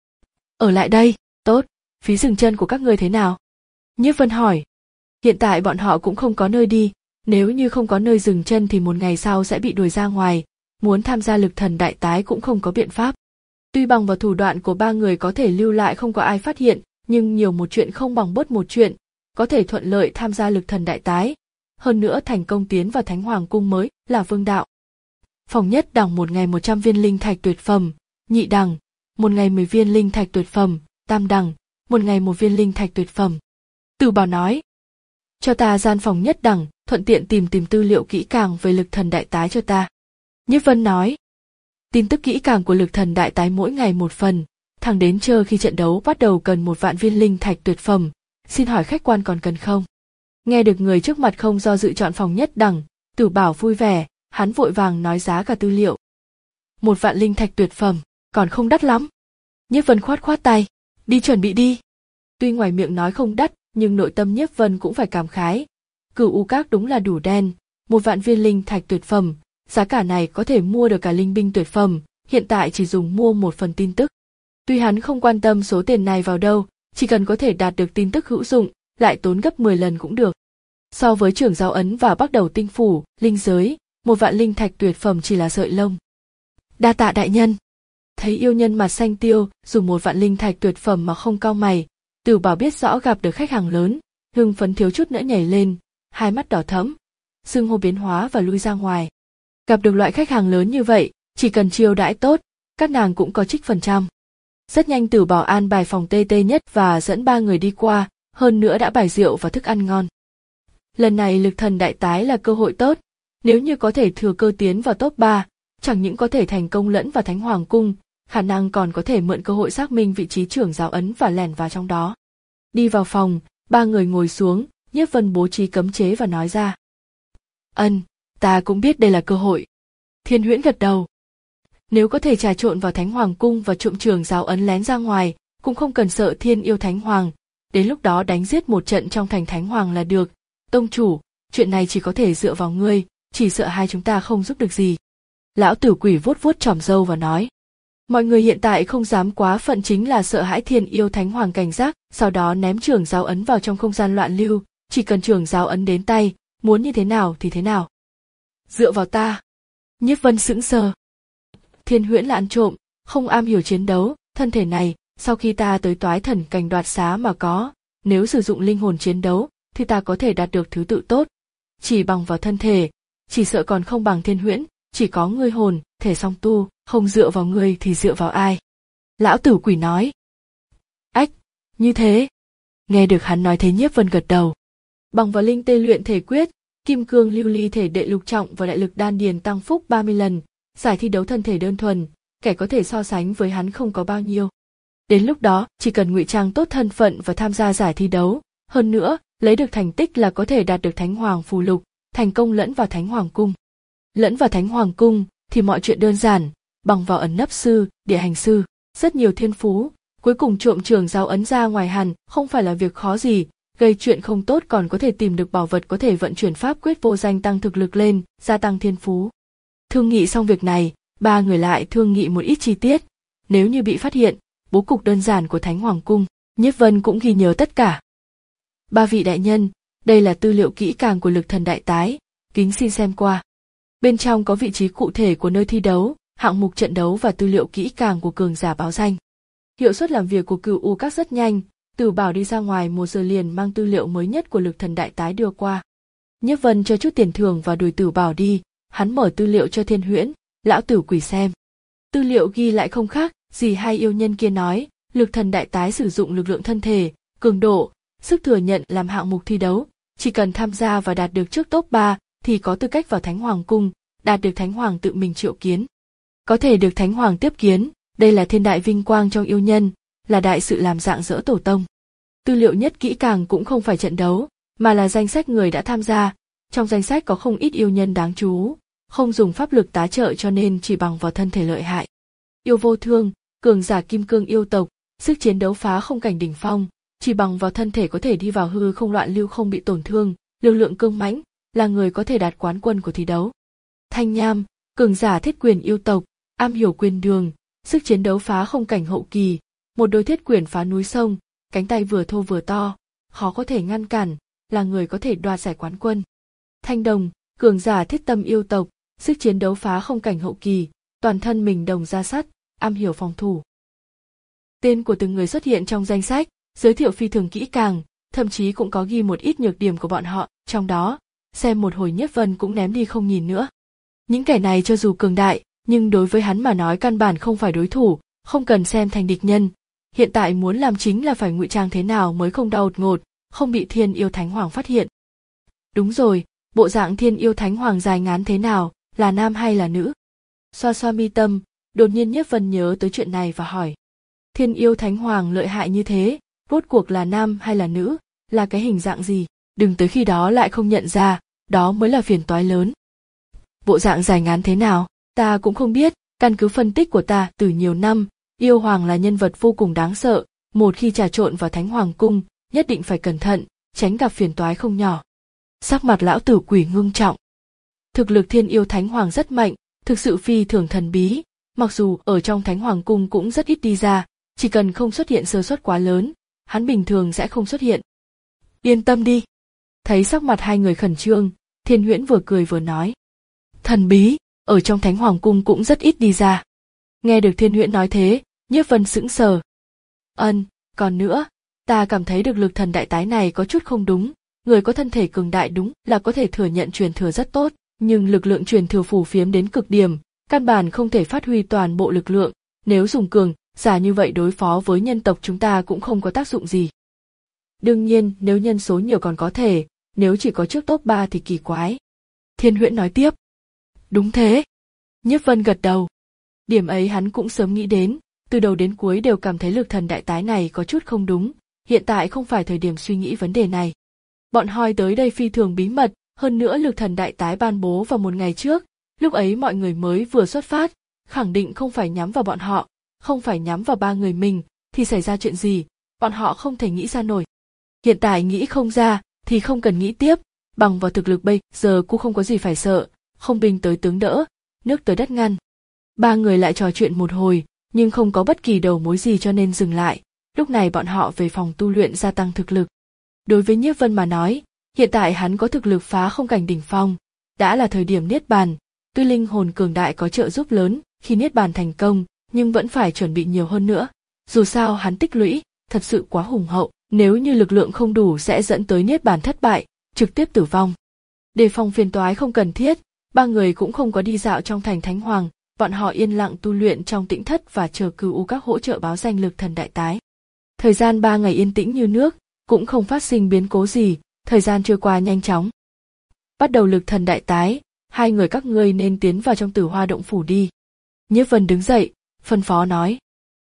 Speaker 1: Ở lại đây, tốt, phí dừng chân của các ngươi thế nào? Nhiếp Vân hỏi. Hiện tại bọn họ cũng không có nơi đi, nếu như không có nơi dừng chân thì một ngày sau sẽ bị đuổi ra ngoài, muốn tham gia lực thần đại tái cũng không có biện pháp. Tuy bằng vào thủ đoạn của ba người có thể lưu lại không có ai phát hiện, nhưng nhiều một chuyện không bằng bớt một chuyện, có thể thuận lợi tham gia lực thần đại tái. Hơn nữa thành công tiến vào Thánh Hoàng Cung mới là vương đạo. Phòng nhất đẳng một ngày một trăm viên linh thạch tuyệt phẩm, nhị đẳng, một ngày mười viên linh thạch tuyệt phẩm, tam đẳng, một ngày một viên linh thạch tuyệt phẩm. Tử Bảo nói. Cho ta gian phòng nhất đẳng, thuận tiện tìm tìm tư liệu kỹ càng về lực thần đại tái cho ta. Nhiếp Vân nói. Tin tức kỹ càng của lực thần đại tái mỗi ngày một phần, thẳng đến chờ khi trận đấu bắt đầu cần một vạn viên linh thạch tuyệt phẩm, xin hỏi khách quan còn cần không? Nghe được người trước mặt không do dự chọn phòng nhất đẳng, Tử Bảo vui vẻ, hắn vội vàng nói giá cả tư liệu. Một vạn linh thạch tuyệt phẩm, còn không đắt lắm. Nhiếp Vân khoát khoát tay, đi chuẩn bị đi. Tuy ngoài miệng nói không đắt, nhưng nội tâm Nhiếp Vân cũng phải cảm khái. Cửu U Các đúng là đủ đen, một vạn viên linh thạch tuyệt phẩm, giá cả này có thể mua được cả linh binh tuyệt phẩm, hiện tại chỉ dùng mua một phần tin tức. Tuy hắn không quan tâm số tiền này vào đâu, chỉ cần có thể đạt được tin tức hữu dụng, lại tốn gấp mười lần cũng được. So với trưởng giáo ấn và bắt đầu tinh phủ, linh giới, một vạn linh thạch tuyệt phẩm chỉ là sợi lông. Đa tạ đại nhân. Thấy yêu nhân mặt xanh tiêu, dùng một vạn linh thạch tuyệt phẩm mà không cau mày, Tử Bảo biết rõ gặp được khách hàng lớn, hưng phấn thiếu chút nữa nhảy lên, hai mắt đỏ thẫm, xưng hô biến hóa và lui ra ngoài. Gặp được loại khách hàng lớn như vậy, chỉ cần chiêu đãi tốt, các nàng cũng có trích phần trăm. Rất nhanh Tử Bảo an bài phòng tê tê nhất và dẫn ba người đi qua, hơn nữa đã bày rượu và thức ăn ngon. Lần này lực thần đại tái là cơ hội tốt, nếu như có thể thừa cơ tiến vào top ba, chẳng những có thể thành công lẫn vào Thánh Hoàng Cung, khả năng còn có thể mượn cơ hội xác minh vị trí trưởng giáo ấn và lẻn vào trong đó. Đi vào phòng, ba người ngồi xuống, Nhiếp Vân bố trí cấm chế và nói ra. Ân, ta cũng biết đây là cơ hội. Thiên Huyễn gật đầu. Nếu có thể trà trộn vào Thánh Hoàng Cung và trộm trưởng giáo ấn lén ra ngoài, cũng không cần sợ Thiên Yêu Thánh Hoàng, đến lúc đó đánh giết một trận trong thành Thánh Hoàng là được. Tông chủ, chuyện này chỉ có thể dựa vào ngươi, chỉ sợ hai chúng ta không giúp được gì. Lão Tử Quỷ vuốt vuốt chòm râu và nói. Mọi người hiện tại không dám quá phận chính là sợ hãi Thiên Yêu Thánh Hoàng cảnh giác, sau đó ném trưởng giáo ấn vào trong không gian loạn lưu, chỉ cần trưởng giáo ấn đến tay, muốn như thế nào thì thế nào. Dựa vào ta. Nhiếp Vân sững sờ. Thiên Huyễn là ăn trộm, không am hiểu chiến đấu, thân thể này, sau khi ta tới toái thần cảnh đoạt xá mà có, nếu sử dụng linh hồn chiến đấu, thì ta có thể đạt được thứ tự tốt. Chỉ bằng vào thân thể, chỉ sợ còn không bằng Thiên Huyễn, chỉ có ngươi hồn, thể song tu, không dựa vào ngươi thì dựa vào ai. Lão Tử Quỷ nói. Ách, như thế. Nghe được hắn nói thế Nhiếp Vân gật đầu. Bằng vào linh tê luyện thể quyết, kim cương lưu ly thể đệ lục trọng và đại lực đan điền tăng phúc ba mươi lần, giải thi đấu thân thể đơn thuần, kẻ có thể so sánh với hắn không có bao nhiêu. Đến lúc đó, chỉ cần ngụy trang tốt thân phận và tham gia giải thi đấu, hơn nữa, lấy được thành tích là có thể đạt được Thánh Hoàng phù lục, thành công lẫn vào Thánh Hoàng cung. Lẫn vào Thánh Hoàng cung thì mọi chuyện đơn giản, bằng vào ẩn nấp sư, địa hành sư, rất nhiều thiên phú, cuối cùng trộm trường giáo ấn ra ngoài hẳn không phải là việc khó gì, gây chuyện không tốt còn có thể tìm được bảo vật có thể vận chuyển pháp quyết vô danh tăng thực lực lên, gia tăng thiên phú. Thương nghị xong việc này, ba người lại thương nghị một ít chi tiết, nếu như bị phát hiện, bố cục đơn giản của Thánh Hoàng cung, Nhiếp Vân cũng ghi nhớ tất cả. Ba vị đại nhân, đây là tư liệu kỹ càng của Lực Thần Đại Tái, kính xin xem qua. Bên trong có vị trí cụ thể của nơi thi đấu, hạng mục trận đấu và tư liệu kỹ càng của cường giả báo danh. Hiệu suất làm việc của Cửu U Các rất nhanh, Tử Bảo đi ra ngoài một giờ liền mang tư liệu mới nhất của Lực Thần Đại Tái đưa qua. Nhiếp Vân cho chút tiền thưởng và đuổi Tử Bảo đi, hắn mở tư liệu cho Thiên Huyễn, Lão Tử Quỷ xem. Tư liệu ghi lại không khác gì hai yêu nhân kia nói, Lực Thần Đại Tái sử dụng lực lượng thân thể, cường độ, sức thừa nhận làm hạng mục thi đấu, chỉ cần tham gia và đạt được trước top ba thì có tư cách vào Thánh Hoàng cung, đạt được Thánh Hoàng tự mình triệu kiến. Có thể được Thánh Hoàng tiếp kiến, đây là thiên đại vinh quang trong yêu nhân, là đại sự làm rạng rỡ tổ tông. Tư liệu nhất kỹ càng cũng không phải trận đấu, mà là danh sách người đã tham gia, trong danh sách có không ít yêu nhân đáng chú, không dùng pháp lực tá trợ cho nên chỉ bằng vào thân thể lợi hại. Yêu vô thương, cường giả kim cương yêu tộc, sức chiến đấu phá không cảnh đỉnh phong, chỉ bằng vào thân thể có thể đi vào hư không loạn lưu không bị tổn thương, lực lượng cương mãnh, là người có thể đạt quán quân của thi đấu. Thanh Nham, cường giả thiết quyền yêu tộc, am hiểu quyền đường, sức chiến đấu phá không cảnh hậu kỳ, một đôi thiết quyền phá núi sông, cánh tay vừa thô vừa to, khó có thể ngăn cản, là người có thể đoạt giải quán quân. Thanh Đồng, cường giả thiết tâm yêu tộc, sức chiến đấu phá không cảnh hậu kỳ, toàn thân mình đồng ra sắt, am hiểu phòng thủ. Tên của từng người xuất hiện trong danh sách, giới thiệu phi thường kỹ càng, thậm chí cũng có ghi một ít nhược điểm của bọn họ, trong đó, xem một hồi Nhiếp Vân cũng ném đi không nhìn nữa. Những kẻ này cho dù cường đại, nhưng đối với hắn mà nói căn bản không phải đối thủ, không cần xem thành địch nhân. Hiện tại muốn làm chính là phải ngụy trang thế nào mới không đột ngột, không bị Thiên Yêu Thánh Hoàng phát hiện. Đúng rồi, bộ dạng Thiên Yêu Thánh Hoàng dài ngắn thế nào, là nam hay là nữ? Xoa xoa mi tâm, đột nhiên Nhiếp Vân nhớ tới chuyện này và hỏi. Thiên Yêu Thánh Hoàng lợi hại như thế, rốt cuộc là nam hay là nữ, là cái hình dạng gì? Đừng tới khi đó lại không nhận ra, đó mới là phiền toái lớn. Bộ dạng dài ngắn thế nào, ta cũng không biết, căn cứ phân tích của ta từ nhiều năm, Yêu Hoàng là nhân vật vô cùng đáng sợ, một khi trà trộn vào Thánh Hoàng cung, nhất định phải cẩn thận, tránh gặp phiền toái không nhỏ. Sắc mặt Lão Tử Quỷ ngưng trọng. Thực lực Thiên Yêu Thánh Hoàng rất mạnh, thực sự phi thường thần bí, mặc dù ở trong Thánh Hoàng cung cũng rất ít đi ra, chỉ cần không xuất hiện sơ suất quá lớn, hắn bình thường sẽ không xuất hiện. Yên tâm đi. Thấy sắc mặt hai người khẩn trương, Thiên Huyễn vừa cười vừa nói. Thần bí, ở trong Thánh Hoàng cung cũng rất ít đi ra. Nghe được Thiên Huyễn nói thế, Nhiếp Vân sững sờ. Ân, còn nữa, ta cảm thấy được Lực Thần Đại Tái này có chút không đúng, người có thân thể cường đại đúng là có thể thừa nhận truyền thừa rất tốt, nhưng lực lượng truyền thừa phù phiếm đến cực điểm, căn bản không thể phát huy toàn bộ lực lượng, nếu dùng cường giả như vậy đối phó với nhân tộc chúng ta cũng không có tác dụng gì. Đương nhiên, nếu nhân số nhiều còn có thể, nếu chỉ có trước top ba thì kỳ quái. Thiên Huyễn nói tiếp. Đúng thế. Nhiếp Vân gật đầu. Điểm ấy hắn cũng sớm nghĩ đến, từ đầu đến cuối đều cảm thấy Lực Thần Đại Tái này có chút không đúng, hiện tại không phải thời điểm suy nghĩ vấn đề này. Bọn Hoi tới đây phi thường bí mật, hơn nữa Lực Thần Đại Tái ban bố vào một ngày trước, lúc ấy mọi người mới vừa xuất phát, khẳng định không phải nhắm vào bọn họ, không phải nhắm vào ba người mình, thì xảy ra chuyện gì, bọn họ không thể nghĩ ra nổi. Hiện tại nghĩ không ra, thì không cần nghĩ tiếp, bằng vào thực lực bây giờ cũng không có gì phải sợ, không binh tới tướng đỡ, nước tới đất ngăn. Ba người lại trò chuyện một hồi, nhưng không có bất kỳ đầu mối gì cho nên dừng lại, lúc này bọn họ về phòng tu luyện gia tăng thực lực. Đối với Nhiếp Vân mà nói, hiện tại hắn có thực lực phá không cảnh đỉnh phong, đã là thời điểm niết bàn, tuy linh hồn cường đại có trợ giúp lớn khi niết bàn thành công, nhưng vẫn phải chuẩn bị nhiều hơn nữa. Dù sao hắn tích lũy, thật sự quá hùng hậu, nếu như lực lượng không đủ sẽ dẫn tới niết bàn thất bại, trực tiếp tử vong. Đề phòng phiền toái không cần thiết, ba người cũng không có đi dạo trong thành Thánh Hoàng, bọn họ yên lặng tu luyện trong tĩnh thất và chờ cửu u các hỗ trợ báo danh lực thần đại tái. Thời gian ba ngày yên tĩnh như nước, cũng không phát sinh biến cố gì, thời gian trôi qua nhanh chóng. Bắt đầu lực thần đại tái, hai người các ngươi nên tiến vào trong Tử Hoa động phủ đi. Nhiếp Vân đứng dậy, phân phó nói.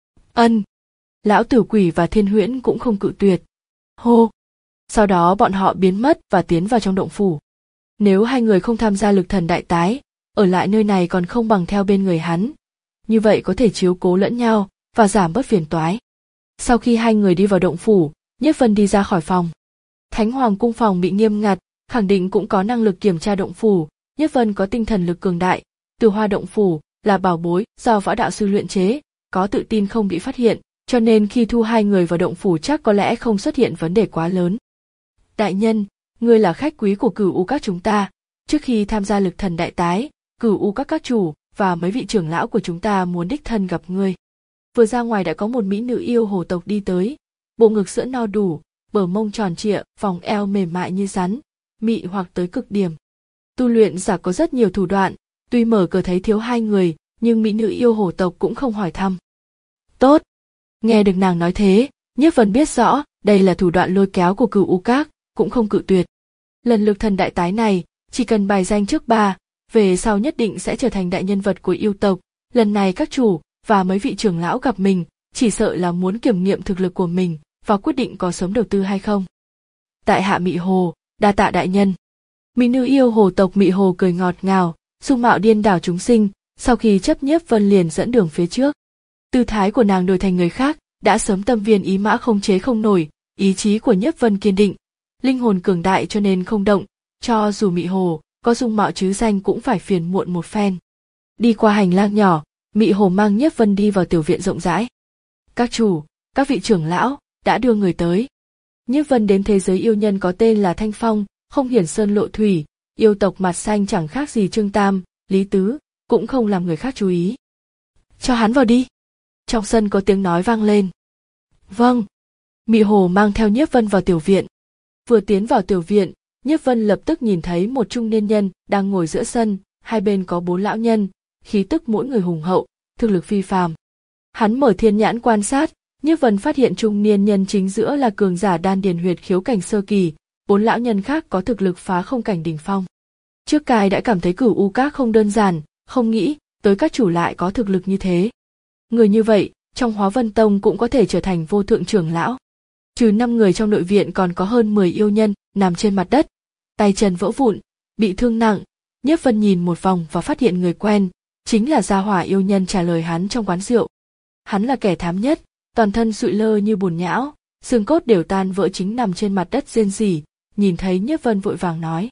Speaker 1: Ân. Lão Tử Quỷ và Thiên Huyễn cũng không cự tuyệt. Hô. Sau đó bọn họ biến mất và tiến vào trong động phủ. Nếu hai người không tham gia lực thần đại tái, ở lại nơi này còn không bằng theo bên người hắn. Như vậy có thể chiếu cố lẫn nhau và giảm bớt phiền toái. Sau khi hai người đi vào động phủ, Nhiếp Vân đi ra khỏi phòng. Thánh Hoàng cung phòng bị nghiêm ngặt, khẳng định cũng có năng lực kiểm tra động phủ. Nhiếp Vân có tinh thần lực cường đại, Tử Hoa động phủ là bảo bối do võ đạo sư luyện chế, có tự tin không bị phát hiện, cho nên khi thu hai người vào động phủ chắc có lẽ không xuất hiện vấn đề quá lớn. Đại nhân, ngươi là khách quý của Cửu U các chúng ta, trước khi tham gia lực thần đại tái, Cửu U các các chủ và mấy vị trưởng lão của chúng ta muốn đích thân gặp ngươi. Vừa ra ngoài đã có một mỹ nữ yêu hồ tộc đi tới, bộ ngực sữa no đủ, bờ mông tròn trịa, vòng eo mềm mại như rắn, mị hoặc tới cực điểm. Tu luyện giả có rất nhiều thủ đoạn, tuy mở cửa thấy thiếu hai người, nhưng mỹ nữ yêu hồ tộc cũng không hỏi thăm. Tốt. Nghe được nàng nói thế, Nhiếp Vân biết rõ đây là thủ đoạn lôi kéo của Cửu U các, cũng không cự tuyệt. Lần lực thần đại tái này, chỉ cần bài danh trước ba, về sau nhất định sẽ trở thành đại nhân vật của yêu tộc. Lần này các chủ và mấy vị trưởng lão gặp mình, chỉ sợ là muốn kiểm nghiệm thực lực của mình và quyết định có sớm đầu tư hay không. Tại hạ Mị Hồ, đa tạ đại nhân. Mỹ nữ yêu hồ tộc Mị Hồ cười ngọt ngào, dung mạo điên đảo chúng sinh, sau khi chấp Nhiếp Vân liền dẫn đường phía trước. Tư thái của nàng đổi thành người khác, đã sớm tâm viên ý mã không chế không nổi, ý chí của Nhiếp Vân kiên định, linh hồn cường đại cho nên không động, cho dù Mị Hồ có dung mạo chứ danh cũng phải phiền muộn một phen. Đi qua hành lang nhỏ, Mị Hồ mang Nhiếp Vân đi vào tiểu viện rộng rãi. Các chủ, các vị trưởng lão đã đưa người tới. Nhiếp Vân đến thế giới yêu nhân có tên là Thanh Phong, không hiển sơn lộ thủy, yêu tộc mặt xanh chẳng khác gì Trương Tam, Lý Tứ, cũng không làm người khác chú ý. Cho hắn vào đi. Trong sân có tiếng nói vang lên. Vâng. Mị Hồ mang theo Nhiếp Vân vào tiểu viện. Vừa tiến vào tiểu viện, Nhiếp Vân lập tức nhìn thấy một trung niên nhân đang ngồi giữa sân, hai bên có bốn lão nhân, khí tức mỗi người hùng hậu, thực lực phi phàm. Hắn mở thiên nhãn quan sát, Nhiếp Vân phát hiện trung niên nhân chính giữa là cường giả đan điền huyệt khiếu cảnh sơ kỳ, bốn lão nhân khác có thực lực phá không cảnh đỉnh phong. Trước cai đã cảm thấy Cửu U các không đơn giản, không nghĩ tới các chủ lại có thực lực như thế. Người như vậy, trong Hóa Vân Tông cũng có thể trở thành vô thượng trưởng lão. Trừ năm người trong nội viện còn có hơn mười yêu nhân nằm trên mặt đất, tay chân vỡ vụn, bị thương nặng. Nhiếp Vân nhìn một vòng và phát hiện người quen, chính là gia hỏa yêu nhân trả lời hắn trong quán rượu. Hắn là kẻ thám nhất, toàn thân sụi lơ như bùn nhão, xương cốt đều tan vỡ chính nằm trên mặt đất rên rỉ, nhìn thấy Nhiếp Vân vội vàng nói.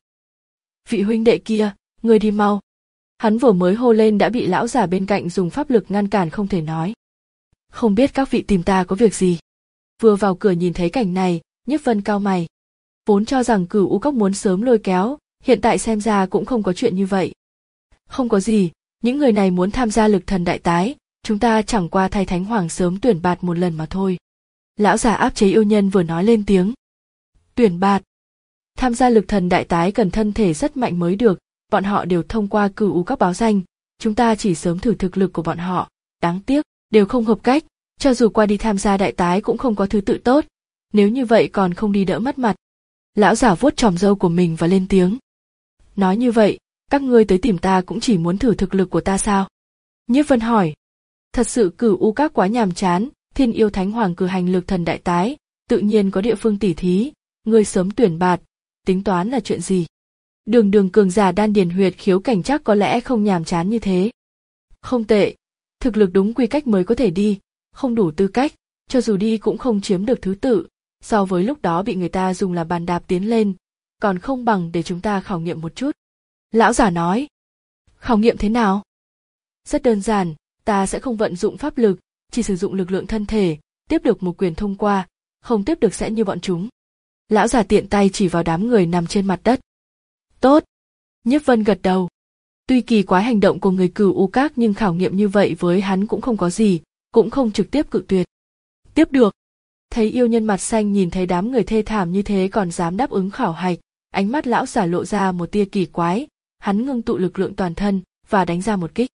Speaker 1: Vị huynh đệ kia, ngươi đi mau. Hắn vừa mới hô lên đã bị lão giả bên cạnh dùng pháp lực ngăn cản không thể nói. Không biết các vị tìm ta có việc gì. Vừa vào cửa nhìn thấy cảnh này, Nhiếp Vân cau mày. Vốn cho rằng Cửu U các muốn sớm lôi kéo, hiện tại xem ra cũng không có chuyện như vậy. Không có gì, những người này muốn tham gia lực thần đại tái, chúng ta chẳng qua thay Thánh Hoàng sớm tuyển bạt một lần mà thôi. Lão giả áp chế yêu nhân vừa nói lên tiếng. Tuyển bạt. Tham gia lực thần đại tái cần thân thể rất mạnh mới được, bọn họ đều thông qua Cửu U các báo danh, chúng ta chỉ sớm thử thực lực của bọn họ, đáng tiếc, đều không hợp cách, cho dù qua đi tham gia đại tái cũng không có thứ tự tốt, nếu như vậy còn không đi đỡ mất mặt. Lão giả vuốt chòm râu của mình và lên tiếng. Nói như vậy, các ngươi tới tìm ta cũng chỉ muốn thử thực lực của ta sao? Nhiếp Vân hỏi. Thật sự Cửu U các quá nhàm chán, Thiên Yêu Thánh Hoàng cử hành lực thần đại tái, tự nhiên có địa phương tỉ thí, ngươi sớm tuyển bạt, tính toán là chuyện gì? Đường đường cường giả đan điền huyệt khiếu cảnh chắc có lẽ không nhàm chán như thế. Không tệ, thực lực đúng quy cách mới có thể đi, không đủ tư cách, cho dù đi cũng không chiếm được thứ tự, so với lúc đó bị người ta dùng là bàn đạp tiến lên, còn không bằng để chúng ta khảo nghiệm một chút. Lão giả nói. Khảo nghiệm thế nào? Rất đơn giản, ta sẽ không vận dụng pháp lực, chỉ sử dụng lực lượng thân thể, tiếp được một quyền thông qua, không tiếp được sẽ như bọn chúng. Lão giả tiện tay chỉ vào đám người nằm trên mặt đất. Tốt. Nhiếp Vân gật đầu. Tuy kỳ quái hành động của người Cửu U các nhưng khảo nghiệm như vậy với hắn cũng không có gì, cũng không trực tiếp cự tuyệt. Tiếp được. Thấy yêu nhân mặt xanh nhìn thấy đám người thê thảm như thế còn dám đáp ứng khảo hạch, ánh mắt lão giả lộ ra một tia kỳ quái, hắn ngưng tụ lực lượng toàn thân và đánh ra một kích.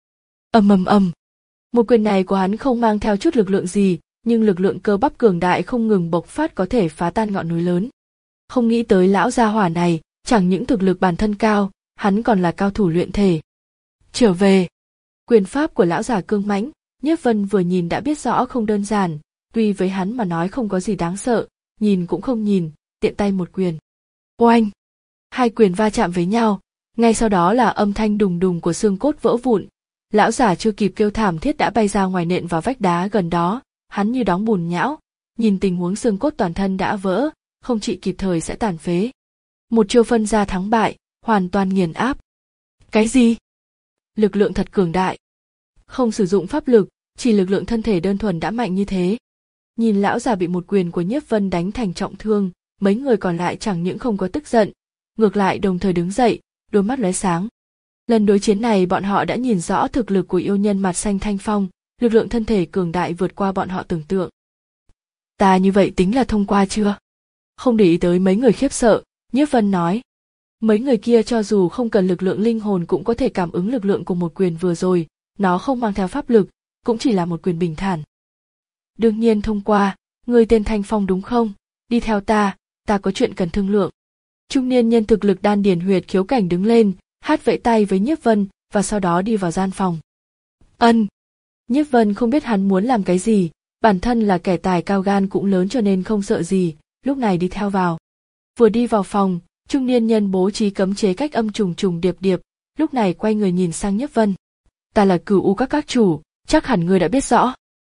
Speaker 1: Ầm ầm ầm. Một quyền này của hắn không mang theo chút lực lượng gì, nhưng lực lượng cơ bắp cường đại không ngừng bộc phát có thể phá tan ngọn núi lớn. Không nghĩ tới lão gia hỏa này, chẳng những thực lực bản thân cao, hắn còn là cao thủ luyện thể. Trở về. Quyền pháp của lão già cương mãnh, Nhiếp Vân vừa nhìn đã biết rõ không đơn giản, tuy với hắn mà nói không có gì đáng sợ, nhìn cũng không nhìn, tiện tay một quyền. Oanh! Hai quyền va chạm với nhau, ngay sau đó là âm thanh đùng đùng của xương cốt vỡ vụn. Lão giả chưa kịp kêu thảm thiết đã bay ra ngoài nện vào vách đá gần đó, hắn như đóng bùn nhão, nhìn tình huống xương cốt toàn thân đã vỡ, không trị kịp thời sẽ tàn phế. Một chiêu phân ra thắng bại, hoàn toàn nghiền áp. Cái gì? Lực lượng thật cường đại. Không sử dụng pháp lực, chỉ lực lượng thân thể đơn thuần đã mạnh như thế. Nhìn lão già bị một quyền của Nhiếp Vân đánh thành trọng thương, mấy người còn lại chẳng những không có tức giận, ngược lại đồng thời đứng dậy, đôi mắt lóe sáng. Lần đối chiến này bọn họ đã nhìn rõ thực lực của yêu nhân mặt xanh Thanh Phong, lực lượng thân thể cường đại vượt qua bọn họ tưởng tượng. Ta như vậy tính là thông qua chưa? Không để ý tới mấy người khiếp sợ, Nhiếp Vân nói. Mấy người kia cho dù không cần lực lượng linh hồn cũng có thể cảm ứng lực lượng của một quyền vừa rồi, nó không mang theo pháp lực, cũng chỉ là một quyền bình thản. Đương nhiên thông qua, người tên Thanh Phong đúng không? Đi theo ta, ta có chuyện cần thương lượng. Trung niên nhân thực lực đan điền huyệt khiếu cảnh đứng lên, hát vẫy tay với Nhiếp Vân và sau đó đi vào gian phòng. Ân. Nhiếp Vân không biết hắn muốn làm cái gì, bản thân là kẻ tài cao gan cũng lớn cho nên không sợ gì, lúc này đi theo vào. Vừa đi vào phòng, trung niên nhân bố trí cấm chế cách âm trùng trùng điệp điệp, lúc này quay người nhìn sang Nhiếp Vân. Ta là Cửu U các các chủ, chắc hẳn ngươi đã biết rõ.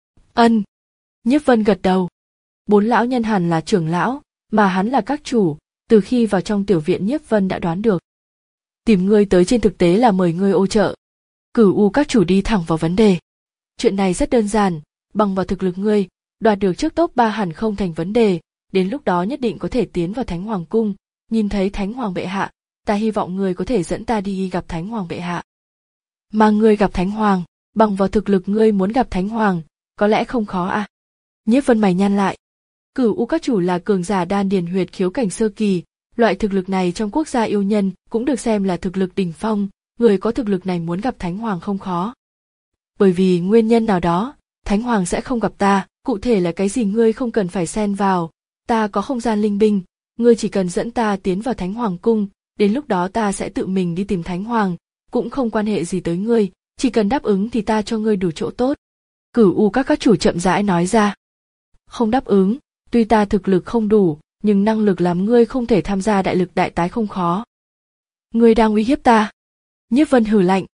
Speaker 1: Ân. Nhiếp Vân gật đầu. Bốn lão nhân hẳn là trưởng lão, mà hắn là các chủ, từ khi vào trong tiểu viện Nhiếp Vân đã đoán được. Tìm ngươi tới trên thực tế là mời ngươi ô trợ. Cửu U các chủ đi thẳng vào vấn đề. Chuyện này rất đơn giản, bằng vào thực lực ngươi, đoạt được trước top ba hẳn không thành vấn đề, đến lúc đó nhất định có thể tiến vào Thánh Hoàng cung, nhìn thấy Thánh Hoàng bệ hạ, ta hy vọng ngươi có thể dẫn ta đi gặp Thánh Hoàng bệ hạ. Mà ngươi gặp Thánh Hoàng, bằng vào thực lực ngươi muốn gặp Thánh Hoàng, có lẽ không khó à? Nhiếp Vân mày nhăn lại. Cửu U các chủ là cường giả đan điền huyệt khiếu cảnh sơ kỳ, loại thực lực này trong quốc gia yêu nhân cũng được xem là thực lực đỉnh phong, người có thực lực này muốn gặp Thánh Hoàng không khó. Bởi vì nguyên nhân nào đó, Thánh Hoàng sẽ không gặp ta, cụ thể là cái gì ngươi không cần phải xen vào, ta có không gian linh binh, ngươi chỉ cần dẫn ta tiến vào Thánh Hoàng cung, đến lúc đó ta sẽ tự mình đi tìm Thánh Hoàng, cũng không quan hệ gì tới ngươi, chỉ cần đáp ứng thì ta cho ngươi đủ chỗ tốt. Cửu U các các chủ chậm rãi nói ra. Không đáp ứng, tuy ta thực lực không đủ, nhưng năng lực làm ngươi không thể tham gia đại lực đại tái không khó. Ngươi đang uy hiếp ta. Nhiếp Vân hừ lạnh.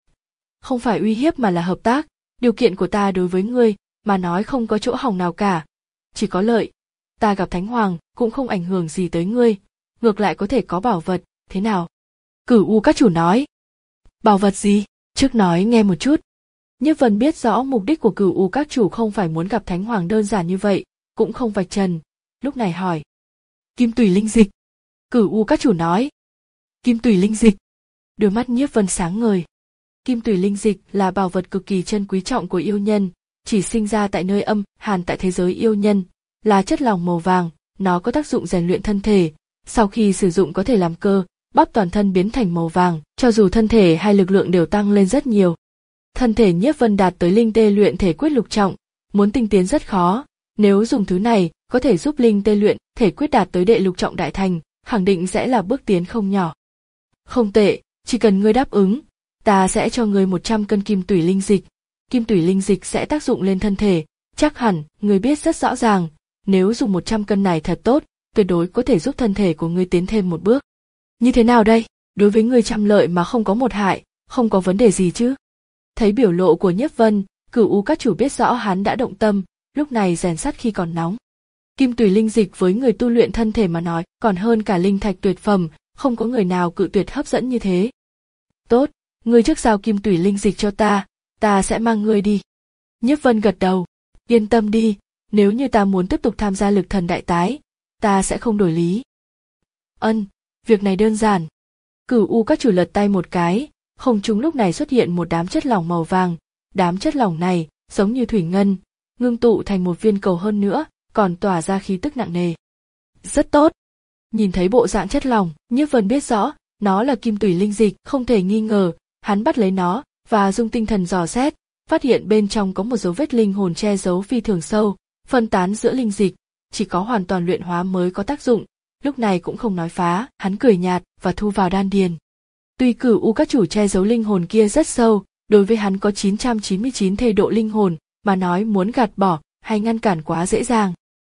Speaker 1: Không phải uy hiếp mà là hợp tác, điều kiện của ta đối với ngươi mà nói không có chỗ hỏng nào cả, chỉ có lợi. Ta gặp Thánh Hoàng cũng không ảnh hưởng gì tới ngươi, ngược lại có thể có bảo vật, thế nào? Cửu U các chủ nói. Bảo vật gì? Trước nói nghe một chút. Nhiếp Vân biết rõ mục đích của Cửu U các chủ không phải muốn gặp Thánh Hoàng đơn giản như vậy, cũng không vạch trần, lúc này hỏi. Kim tùy linh dịch. Cửu U các chủ nói. Kim tùy linh dịch. Đôi mắt Nhiếp Vân sáng ngời. Kim tùy linh dịch là bảo vật cực kỳ chân quý trọng của yêu nhân, chỉ sinh ra tại nơi âm hàn tại thế giới yêu nhân, là chất lỏng màu vàng, nó có tác dụng rèn luyện thân thể, sau khi sử dụng có thể làm cơ bắp toàn thân biến thành màu vàng, cho dù thân thể hay lực lượng đều tăng lên rất nhiều. Thân thể Nhiếp Vân đạt tới linh tê luyện thể quyết lục trọng, muốn tinh tiến rất khó, nếu dùng thứ này có thể giúp linh tê luyện thể quyết đạt tới đệ lục trọng đại thành, khẳng định sẽ là bước tiến không nhỏ. Không tệ, chỉ cần ngươi đáp ứng, ta sẽ cho ngươi một trăm cân kim tủy linh dịch. Kim tủy linh dịch sẽ tác dụng lên thân thể, chắc hẳn ngươi biết rất rõ ràng, nếu dùng một trăm cân này thật tốt, tuyệt đối có thể giúp thân thể của ngươi tiến thêm một bước. Như thế nào đây? Đối với ngươi trăm lợi mà không có một hại, không có vấn đề gì chứ? Thấy biểu lộ của Nhiếp Vân, Cửu U các chủ biết rõ hắn đã động tâm, lúc này rèn sắt khi còn nóng. Kim tùy linh dịch với người tu luyện thân thể mà nói, còn hơn cả linh thạch tuyệt phẩm, không có người nào cự tuyệt hấp dẫn như thế. Tốt, ngươi trước giao kim tùy linh dịch cho ta, ta sẽ mang ngươi đi. Nhiếp Vân gật đầu, yên tâm đi, nếu như ta muốn tiếp tục tham gia lực thần đại tái, ta sẽ không đổi lý. Ân, việc này đơn giản. Cửu U các chủ lật tay một cái, không trung lúc này xuất hiện một đám chất lỏng màu vàng, đám chất lỏng này giống như thủy ngân, ngưng tụ thành một viên cầu hơn nữa, còn tỏa ra khí tức nặng nề. Rất tốt. Nhìn thấy bộ dạng chất lỏng, Nhiếp Vân biết rõ, nó là kim tủy linh dịch, không thể nghi ngờ, hắn bắt lấy nó, và dung tinh thần dò xét, phát hiện bên trong có một dấu vết linh hồn che giấu phi thường sâu, phân tán giữa linh dịch, chỉ có hoàn toàn luyện hóa mới có tác dụng. Lúc này cũng không nói phá, hắn cười nhạt và thu vào đan điền. Tuy Cửu U các chủ che giấu linh hồn kia rất sâu, đối với hắn có chín trăm chín mươi chín thê độ linh hồn, mà nói muốn gạt bỏ hay ngăn cản quá dễ dàng.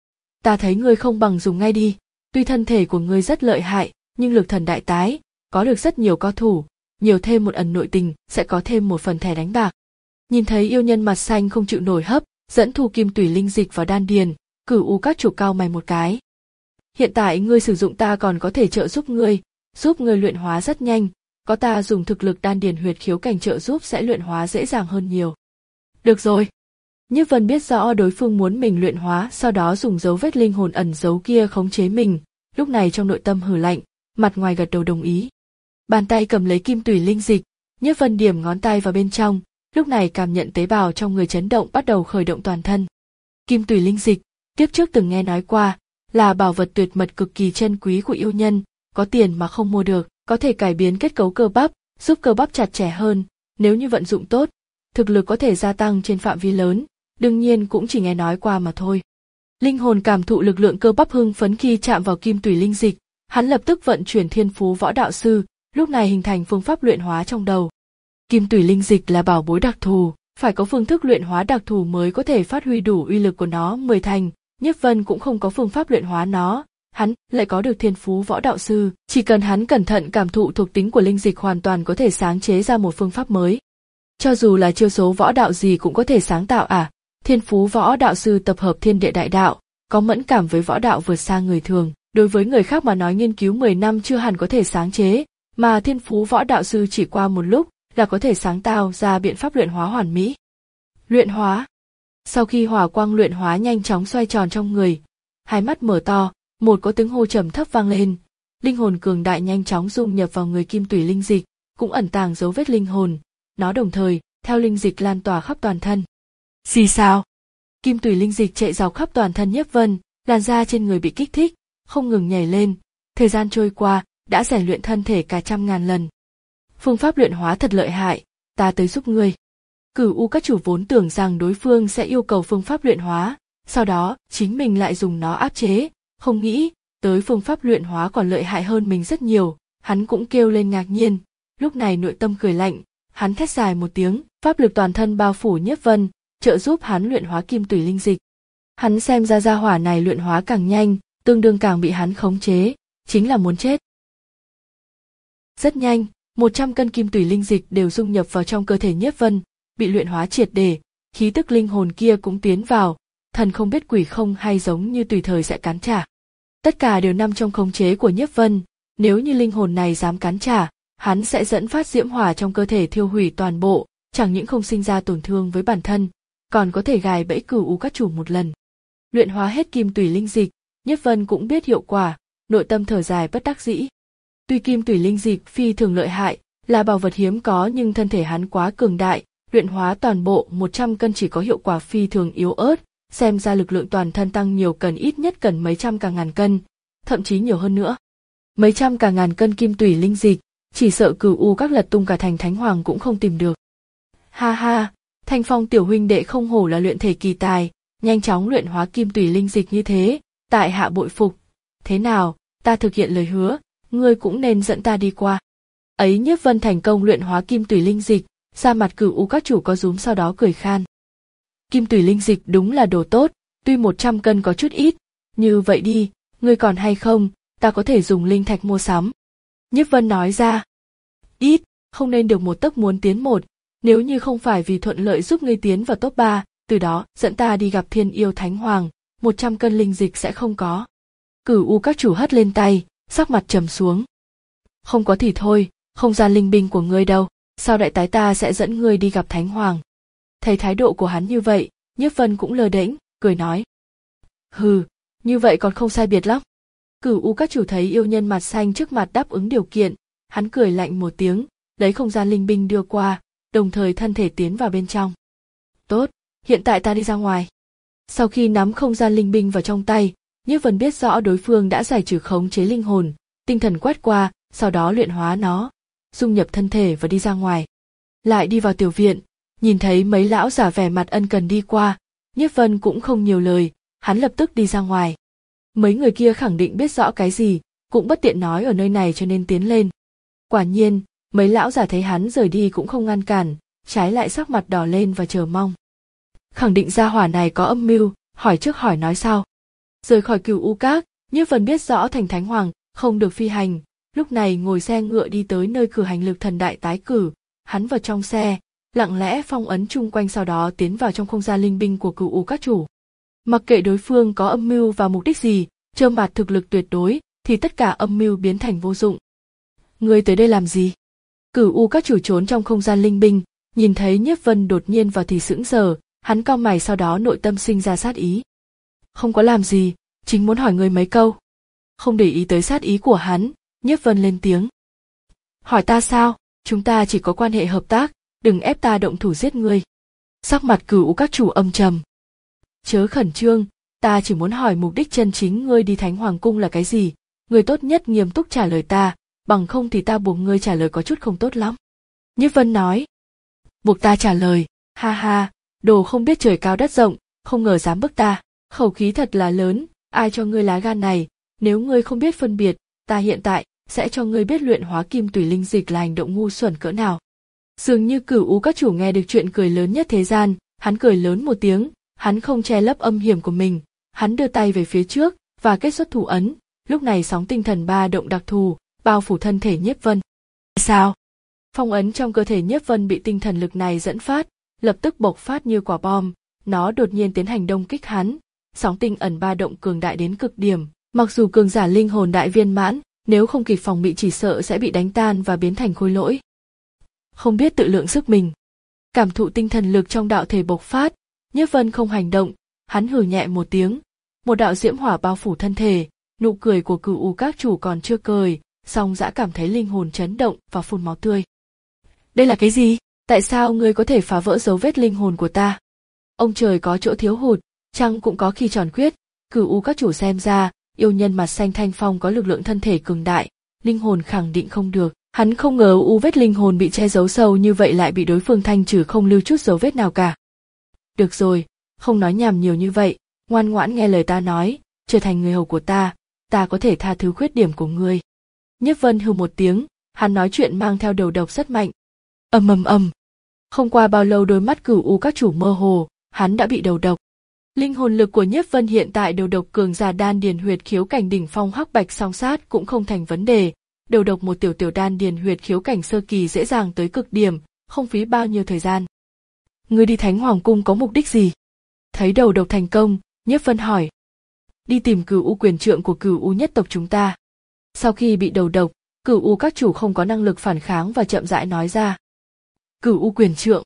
Speaker 1: Ta thấy ngươi không bằng dùng ngay đi, tuy thân thể của ngươi rất lợi hại, nhưng lực thần đại tái, có được rất nhiều cao thủ, nhiều thêm một ẩn nội tình sẽ có thêm một phần thẻ đánh bạc. Nhìn thấy yêu nhân mặt xanh không chịu nổi hấp, dẫn thu kim tủy linh dịch vào đan điền, Cửu U các chủ cau mày một cái. Hiện tại ngươi sử dụng ta còn có thể trợ giúp ngươi, giúp ngươi luyện hóa rất nhanh, có ta dùng thực lực đan điền huyệt khiếu cảnh trợ giúp sẽ luyện hóa dễ dàng hơn nhiều. Được rồi. Nhiếp Vân biết rõ đối phương muốn mình luyện hóa, sau đó dùng dấu vết linh hồn ẩn giấu kia khống chế mình, lúc này trong nội tâm hừ lạnh, mặt ngoài gật đầu đồng ý. Bàn tay cầm lấy kim tủy linh dịch, Nhiếp Vân điểm ngón tay vào bên trong, lúc này cảm nhận tế bào trong người chấn động bắt đầu khởi động toàn thân. Kim tủy linh dịch, tiếp trước từng nghe nói qua, là bảo vật tuyệt mật cực kỳ chân quý của yêu nhân, có tiền mà không mua được, có thể cải biến kết cấu cơ bắp, giúp cơ bắp chặt chẽ hơn, nếu như vận dụng tốt, thực lực có thể gia tăng trên phạm vi lớn, đương nhiên cũng chỉ nghe nói qua mà thôi. Linh hồn cảm thụ lực lượng cơ bắp hưng phấn khi chạm vào kim tủy linh dịch, hắn lập tức vận chuyển thiên phú võ đạo sư, lúc này hình thành phương pháp luyện hóa trong đầu. Kim tủy linh dịch là bảo bối đặc thù, phải có phương thức luyện hóa đặc thù mới có thể phát huy đủ uy lực của nó mười thành, Nhiếp Vân cũng không có phương pháp luyện hóa nó, hắn lại có được thiên phú võ đạo sư, chỉ cần hắn cẩn thận cảm thụ thuộc tính của linh dịch hoàn toàn có thể sáng chế ra một phương pháp mới. Cho dù là chiêu số võ đạo gì cũng có thể sáng tạo à, thiên phú võ đạo sư tập hợp thiên địa đại đạo, có mẫn cảm với võ đạo vượt xa người thường, đối với người khác mà nói nghiên cứu mười năm chưa hẳn có thể sáng chế, mà thiên phú võ đạo sư chỉ qua một lúc là có thể sáng tạo ra biện pháp luyện hóa hoàn mỹ. Luyện hóa. Sau khi hỏa quang luyện hóa nhanh chóng xoay tròn trong người, hai mắt mở to, một có tiếng hô trầm thấp vang lên, linh hồn cường đại nhanh chóng dung nhập vào người kim tủy linh dịch, cũng ẩn tàng dấu vết linh hồn, nó đồng thời theo linh dịch lan tỏa khắp toàn thân. Gì sao? Kim tủy linh dịch chạy dọc khắp toàn thân Nhiếp Vân, làn da trên người bị kích thích, không ngừng nhảy lên, thời gian trôi qua, đã rèn luyện thân thể cả trăm ngàn lần. Phương pháp luyện hóa thật lợi hại, ta tới giúp ngươi. Cửu U các chủ vốn tưởng rằng đối phương sẽ yêu cầu phương pháp luyện hóa, sau đó chính mình lại dùng nó áp chế, không nghĩ tới phương pháp luyện hóa còn lợi hại hơn mình rất nhiều, hắn cũng kêu lên ngạc nhiên, lúc này nội tâm cười lạnh, hắn thét dài một tiếng, pháp lực toàn thân bao phủ Nhiếp Vân, trợ giúp hắn luyện hóa kim tủy linh dịch. Hắn xem ra gia hỏa này luyện hóa càng nhanh, tương đương càng bị hắn khống chế, chính là muốn chết. Rất nhanh, một trăm cân kim tủy linh dịch đều dung nhập vào trong cơ thể Nhiếp Vân, bị luyện hóa triệt để, khí tức linh hồn kia cũng tiến vào, thần không biết quỷ không hay giống như tùy thời sẽ cắn trả. Tất cả đều nằm trong khống chế của Nhiếp Vân, nếu như linh hồn này dám cắn trả, hắn sẽ dẫn phát diễm hỏa trong cơ thể thiêu hủy toàn bộ, chẳng những không sinh ra tổn thương với bản thân, còn có thể gài bẫy Cửu U các chủ một lần. Luyện hóa hết kim tủy linh dịch, Nhiếp Vân cũng biết hiệu quả, nội tâm thở dài bất đắc dĩ. Tuy kim tủy linh dịch phi thường lợi hại, là bảo vật hiếm có nhưng thân thể hắn quá cường đại, luyện hóa toàn bộ một trăm cân chỉ có hiệu quả phi thường yếu ớt, xem ra lực lượng toàn thân tăng nhiều cần ít nhất cần mấy trăm cả ngàn cân, thậm chí nhiều hơn nữa. Mấy trăm cả ngàn cân kim tủy linh dịch, chỉ sợ Cửu U các lật tung cả thành Thánh Hoàng cũng không tìm được. Ha ha, Thanh Phong tiểu huynh đệ không hổ là luyện thể kỳ tài, nhanh chóng luyện hóa kim tủy linh dịch như thế, tại hạ bội phục. Thế nào, ta thực hiện lời hứa, ngươi cũng nên dẫn ta đi qua. Ấy Nhiếp Vân thành công luyện hóa kim tủy linh dịch, da mặt Cửu U các chủ có rúm sau đó cười khan. Kim tủy linh dịch đúng là đồ tốt, tuy một trăm cân có chút ít, như vậy đi, ngươi còn hay không, ta có thể dùng linh thạch mua sắm. Nhiếp Vân nói ra. Ít, không nên được một tấc muốn tiến một, nếu như không phải vì thuận lợi giúp ngươi tiến vào top ba, từ đó dẫn ta đi gặp Thiên Yêu Thánh Hoàng, một trăm cân linh dịch sẽ không có. Cửu U các chủ hất lên tay, sắc mặt trầm xuống. Không có thì thôi, không gian linh binh của ngươi đâu, sao đại tái ta sẽ dẫn ngươi đi gặp Thánh Hoàng. Thấy thái độ của hắn như vậy, Nhiếp Vân cũng lơ đễnh, cười nói. Hừ, như vậy còn không sai biệt lắm. Cửu U các chủ thấy yêu nhân mặt xanh trước mặt đáp ứng điều kiện, hắn cười lạnh một tiếng, lấy không gian linh binh đưa qua, đồng thời thân thể tiến vào bên trong. Tốt, hiện tại ta đi ra ngoài. Sau khi nắm không gian linh binh vào trong tay, Nhiếp Vân biết rõ đối phương đã giải trừ khống chế linh hồn, tinh thần quét qua, sau đó luyện hóa nó, dung nhập thân thể và đi ra ngoài. Lại đi vào tiểu viện, nhìn thấy mấy lão giả vẻ mặt ân cần đi qua, Nhiếp Vân cũng không nhiều lời, hắn lập tức đi ra ngoài. Mấy người kia khẳng định biết rõ cái gì, cũng bất tiện nói ở nơi này cho nên tiến lên. Quả nhiên, mấy lão giả thấy hắn rời đi cũng không ngăn cản, trái lại sắc mặt đỏ lên và chờ mong. Khẳng định gia hỏa này có âm mưu, hỏi trước hỏi nói sau. Rời khỏi Cửu U Các, Nhiếp Vân biết rõ thành Thánh Hoàng không được phi hành, lúc này ngồi xe ngựa đi tới nơi cử hành lực thần đại tái cử, hắn vào trong xe, lặng lẽ phong ấn chung quanh, sau đó tiến vào trong không gian linh binh của Cửu U Các chủ. Mặc kệ đối phương có âm mưu và mục đích gì, trơ mặt thực lực tuyệt đối, thì tất cả âm mưu biến thành vô dụng. Ngươi tới đây làm gì? Cửu U Các chủ trốn trong không gian linh binh, nhìn thấy Nhiếp Vân đột nhiên vào thì sững sờ, hắn cau mày, sau đó nội tâm sinh ra sát ý. Không có làm gì, chính muốn hỏi ngươi mấy câu. Không để ý tới sát ý của hắn, Nhiếp Vân lên tiếng. Hỏi ta sao? Chúng ta chỉ có quan hệ hợp tác, đừng ép ta động thủ giết ngươi. Sắc mặt Cửu U Các chủ âm trầm. Chớ khẩn trương, ta chỉ muốn hỏi mục đích chân chính ngươi đi Thánh Hoàng cung là cái gì, ngươi tốt nhất nghiêm túc trả lời ta, bằng không thì ta buộc ngươi trả lời có chút không tốt lắm. Nhiếp Vân nói. Buộc ta trả lời, ha ha, đồ không biết trời cao đất rộng, không ngờ dám bức ta, khẩu khí thật là lớn, ai cho ngươi lá gan này, nếu ngươi không biết phân biệt, ta hiện tại sẽ cho ngươi biết luyện hóa kim tùy linh dịch là hành động ngu xuẩn cỡ nào. Dường như Cửu U Các chủ nghe được chuyện cười lớn nhất thế gian, hắn cười lớn một tiếng, hắn không che lấp âm hiểm của mình, hắn đưa tay về phía trước và kết xuất thủ ấn, lúc này sóng tinh thần ba động đặc thù bao phủ thân thể Nhiếp Vân. Sao? Phong ấn trong cơ thể Nhiếp Vân bị tinh thần lực này dẫn phát, lập tức bộc phát như quả bom, nó đột nhiên tiến hành đông kích hắn, sóng tinh ẩn ba động cường đại đến cực điểm, mặc dù cường giả linh hồn đại viên mãn, nếu không kịp phòng bị chỉ sợ sẽ bị đánh tan và biến thành khối lỗi. Không biết tự lượng sức mình. Cảm thụ tinh thần lực trong đạo thể bộc phát, Nhiếp Vân không hành động, hắn hừ nhẹ một tiếng, một đạo diễm hỏa bao phủ thân thể, nụ cười của Cửu U Các chủ còn chưa cười, song dã cảm thấy linh hồn chấn động và phun máu tươi. Đây là cái gì? Tại sao ngươi có thể phá vỡ dấu vết linh hồn của ta? Ông trời có chỗ thiếu hụt, trăng cũng có khi tròn khuyết, Cửu U Các chủ xem ra, yêu nhân mặt xanh Thanh Phong có lực lượng thân thể cường đại, linh hồn khẳng định không được. Hắn không ngờ u vết linh hồn bị che giấu sâu như vậy lại bị đối phương thanh trừ không lưu chút dấu vết nào cả. Được rồi, không nói nhảm nhiều như vậy, ngoan ngoãn nghe lời ta nói, trở thành người hầu của ta, ta có thể tha thứ khuyết điểm của ngươi. Nhiếp Vân hừ một tiếng, hắn nói chuyện mang theo đầu độc rất mạnh. Ầm ầm ầm. Không qua bao lâu đôi mắt Cửu U Các chủ mơ hồ, hắn đã bị đầu độc. Linh hồn lực của Nhiếp Vân hiện tại đầu độc cường giả đan điền huyệt khiếu cảnh đỉnh phong hắc bạch song sát cũng không thành vấn đề. Đầu độc một tiểu tiểu đan điền huyệt khiếu cảnh sơ kỳ dễ dàng tới cực điểm, không phí bao nhiêu thời gian. Ngươi đi Thánh Hoàng cung có mục đích gì? Thấy đầu độc thành công, Nhiếp Vân hỏi. Đi tìm Cửu U quyền trượng của Cửu U nhất tộc chúng ta. Sau khi bị đầu độc, Cửu U Các chủ không có năng lực phản kháng và chậm rãi nói ra. Cửu U quyền trượng.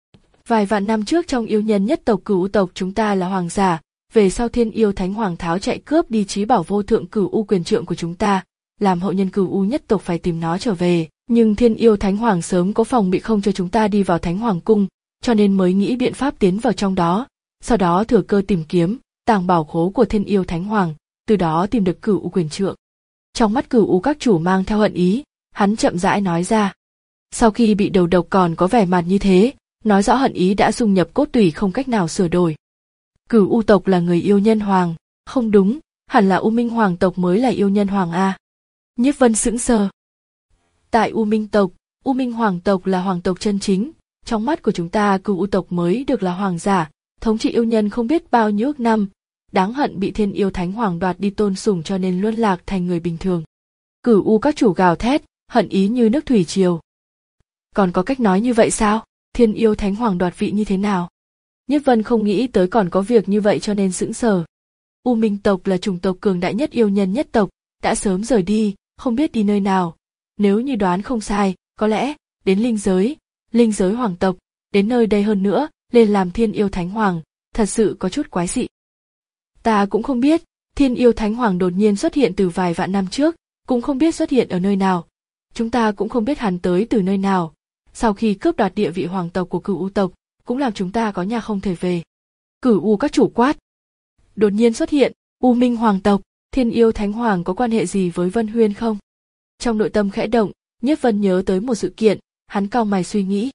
Speaker 1: Vài vạn năm trước trong yêu nhân nhất tộc Cửu U tộc chúng ta là hoàng giả, về sau Thiên Yêu Thánh Hoàng tháo chạy cướp đi trí bảo vô thượng Cửu U quyền trượng của chúng ta. Làm hậu nhân Cửu U nhất tộc phải tìm nó trở về, nhưng Thiên Yêu Thánh Hoàng sớm có phòng bị không cho chúng ta đi vào Thánh Hoàng cung, cho nên mới nghĩ biện pháp tiến vào trong đó, sau đó thừa cơ tìm kiếm tàng bảo khố của Thiên Yêu Thánh Hoàng, từ đó tìm được Cửu U quyền trượng. Trong mắt Cửu U Các chủ mang theo hận ý, hắn chậm rãi nói ra. Sau khi bị đầu độc còn có vẻ mặt như thế, nói rõ hận ý đã dung nhập cốt tủy không cách nào sửa đổi. Cửu U tộc là người yêu nhân hoàng, không đúng, hẳn là U Minh Hoàng tộc mới là yêu nhân hoàng a. Nhiếp Vân sững sờ. Tại U Minh tộc, U Minh Hoàng tộc là hoàng tộc chân chính, trong mắt của chúng ta Cửu U tộc mới được là hoàng giả, thống trị yêu nhân không biết bao nhiêu ước năm, đáng hận bị Thiên Yêu Thánh Hoàng đoạt đi tôn sùng cho nên luân lạc thành người bình thường. Cửu U Các chủ gào thét, hận ý như nước thủy triều. Còn có cách nói như vậy sao? Thiên Yêu Thánh Hoàng đoạt vị như thế nào? Nhiếp Vân không nghĩ tới còn có việc như vậy cho nên sững sờ. U Minh tộc là chủng tộc cường đại nhất yêu nhân nhất tộc, đã sớm rời đi, không biết đi nơi nào. Nếu như đoán không sai, có lẽ đến linh giới, linh giới hoàng tộc, đến nơi đây hơn nữa, lên làm Thiên Yêu Thánh Hoàng, thật sự có chút quái dị. Ta cũng không biết, Thiên Yêu Thánh Hoàng đột nhiên xuất hiện từ vài vạn năm trước, cũng không biết xuất hiện ở nơi nào. Chúng ta cũng không biết hắn tới từ nơi nào. Sau khi cướp đoạt địa vị hoàng tộc của Cửu U tộc, cũng làm chúng ta có nhà không thể về. Cửu U Các chủ quát. Đột nhiên xuất hiện, U Minh Hoàng tộc, Thiên Yêu Thánh Hoàng có quan hệ gì với Vân Huyên không? Trong nội tâm khẽ động, Nhiếp Vân nhớ tới một sự kiện, hắn cau mày suy nghĩ.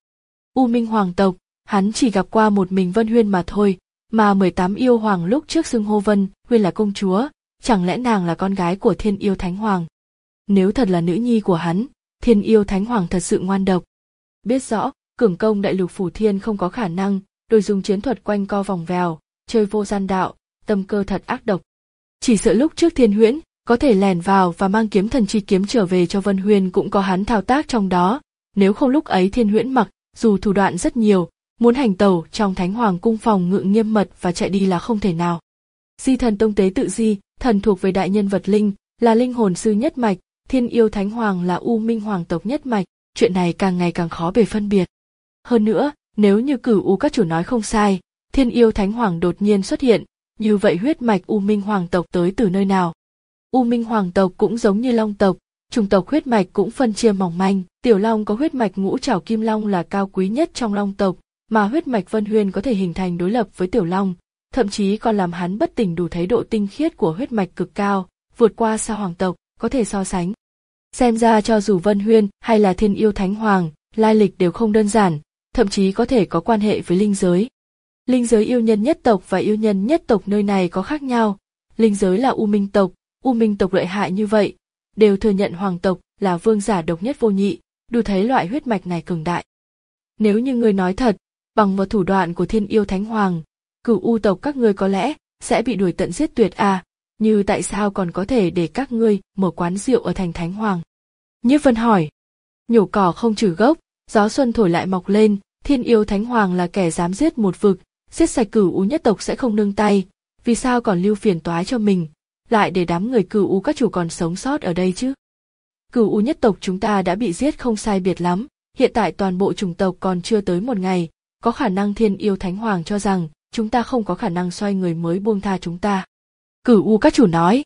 Speaker 1: U Minh Hoàng tộc, hắn chỉ gặp qua một mình Vân Huyên mà thôi, mà mười tám yêu hoàng lúc trước xưng hô Vân Huyên là công chúa, chẳng lẽ nàng là con gái của Thiên Yêu Thánh Hoàng? Nếu thật là nữ nhi của hắn, Thiên Yêu Thánh Hoàng thật sự ngoan độc. Biết rõ, cường công đại lục Phủ Thiên không có khả năng, đôi dùng chiến thuật quanh co vòng vèo, chơi vô gian đạo, tâm cơ thật ác độc. Chỉ sợ lúc trước Thiên Huyễn có thể lẻn vào và mang kiếm thần chi kiếm trở về cho Vân Huyên cũng có hắn thao tác trong đó, nếu không lúc ấy Thiên Huyễn mặc dù thủ đoạn rất nhiều, muốn hành tẩu trong Thánh Hoàng cung phòng ngự nghiêm mật và chạy đi là không thể nào. Di Thần Tông tế tự Di, thần thuộc về đại nhân vật linh, là linh hồn sư nhất mạch, Thiên Yêu Thánh Hoàng là U Minh Hoàng tộc nhất mạch, chuyện này càng ngày càng khó bề phân biệt. Hơn nữa, nếu như Cửu U các chủ nói không sai, Thiên Yêu Thánh Hoàng đột nhiên xuất hiện, như vậy huyết mạch U Minh Hoàng tộc tới từ nơi nào? U Minh Hoàng tộc cũng giống như Long tộc, chủng tộc huyết mạch cũng phân chia mỏng manh, Tiểu Long có huyết mạch Ngũ Trảo Kim Long là cao quý nhất trong Long tộc, mà huyết mạch Vân Huyên có thể hình thành đối lập với Tiểu Long, thậm chí còn làm hắn bất tỉnh đủ thấy độ tinh khiết của huyết mạch cực cao, vượt qua xa hoàng tộc, có thể so sánh. Xem ra cho dù Vân Huyên hay là Thiên Yêu Thánh Hoàng, lai lịch đều không đơn giản, thậm chí có thể có quan hệ với linh giới. Linh giới yêu nhân nhất tộc và yêu nhân nhất tộc nơi này có khác nhau, linh giới là U Minh tộc, U Minh tộc lợi hại như vậy, đều thừa nhận hoàng tộc là vương giả độc nhất vô nhị, đủ thấy loại huyết mạch này cường đại. Nếu như người nói thật, bằng vào thủ đoạn của Thiên Yêu Thánh Hoàng, Cửu U tộc các ngươi có lẽ sẽ bị đuổi tận giết tuyệt à, như tại sao còn có thể để các ngươi mở quán rượu ở thành Thánh Hoàng? Nhiếp Vân hỏi. Nhổ cỏ không trừ gốc, gió xuân thổi lại mọc lên, Thiên Yêu Thánh Hoàng là kẻ dám giết một vực, giết sạch Cửu U nhất tộc sẽ không nương tay, vì sao còn lưu phiền toái cho mình, lại để đám người Cửu U các chủ còn sống sót ở đây chứ? Cửu U nhất tộc chúng ta đã bị giết không sai biệt lắm, hiện tại toàn bộ chủng tộc còn chưa tới một ngày, có khả năng Thiên Yêu Thánh Hoàng cho rằng chúng ta không có khả năng xoay người mới buông tha chúng ta. Cửu U các chủ nói.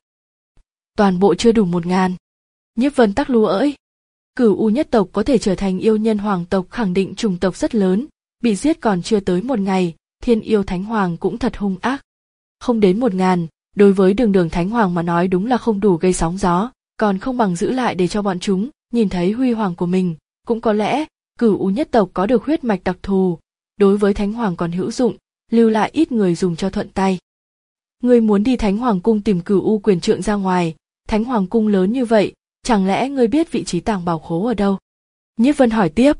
Speaker 1: Toàn bộ chưa đủ một ngàn. Nhiếp Vân tắc lúa ỡi. Cửu U nhất tộc có thể trở thành yêu nhân hoàng tộc khẳng định chủng tộc rất lớn, bị giết còn chưa tới một ngày, Thiên Yêu Thánh Hoàng cũng thật hung ác. Không đến một ngàn, đối với Đường Đường Thánh Hoàng mà nói đúng là không đủ gây sóng gió, còn không bằng giữ lại để cho bọn chúng nhìn thấy huy hoàng của mình, cũng có lẽ Cửu U nhất tộc có được huyết mạch đặc thù, đối với Thánh Hoàng còn hữu dụng, lưu lại ít người dùng cho thuận tay. Ngươi muốn đi Thánh Hoàng cung tìm Cửu U quyền trượng ra ngoài, Thánh Hoàng cung lớn như vậy, chẳng lẽ ngươi biết vị trí tàng bảo khố ở đâu? Nhiếp Vân hỏi tiếp.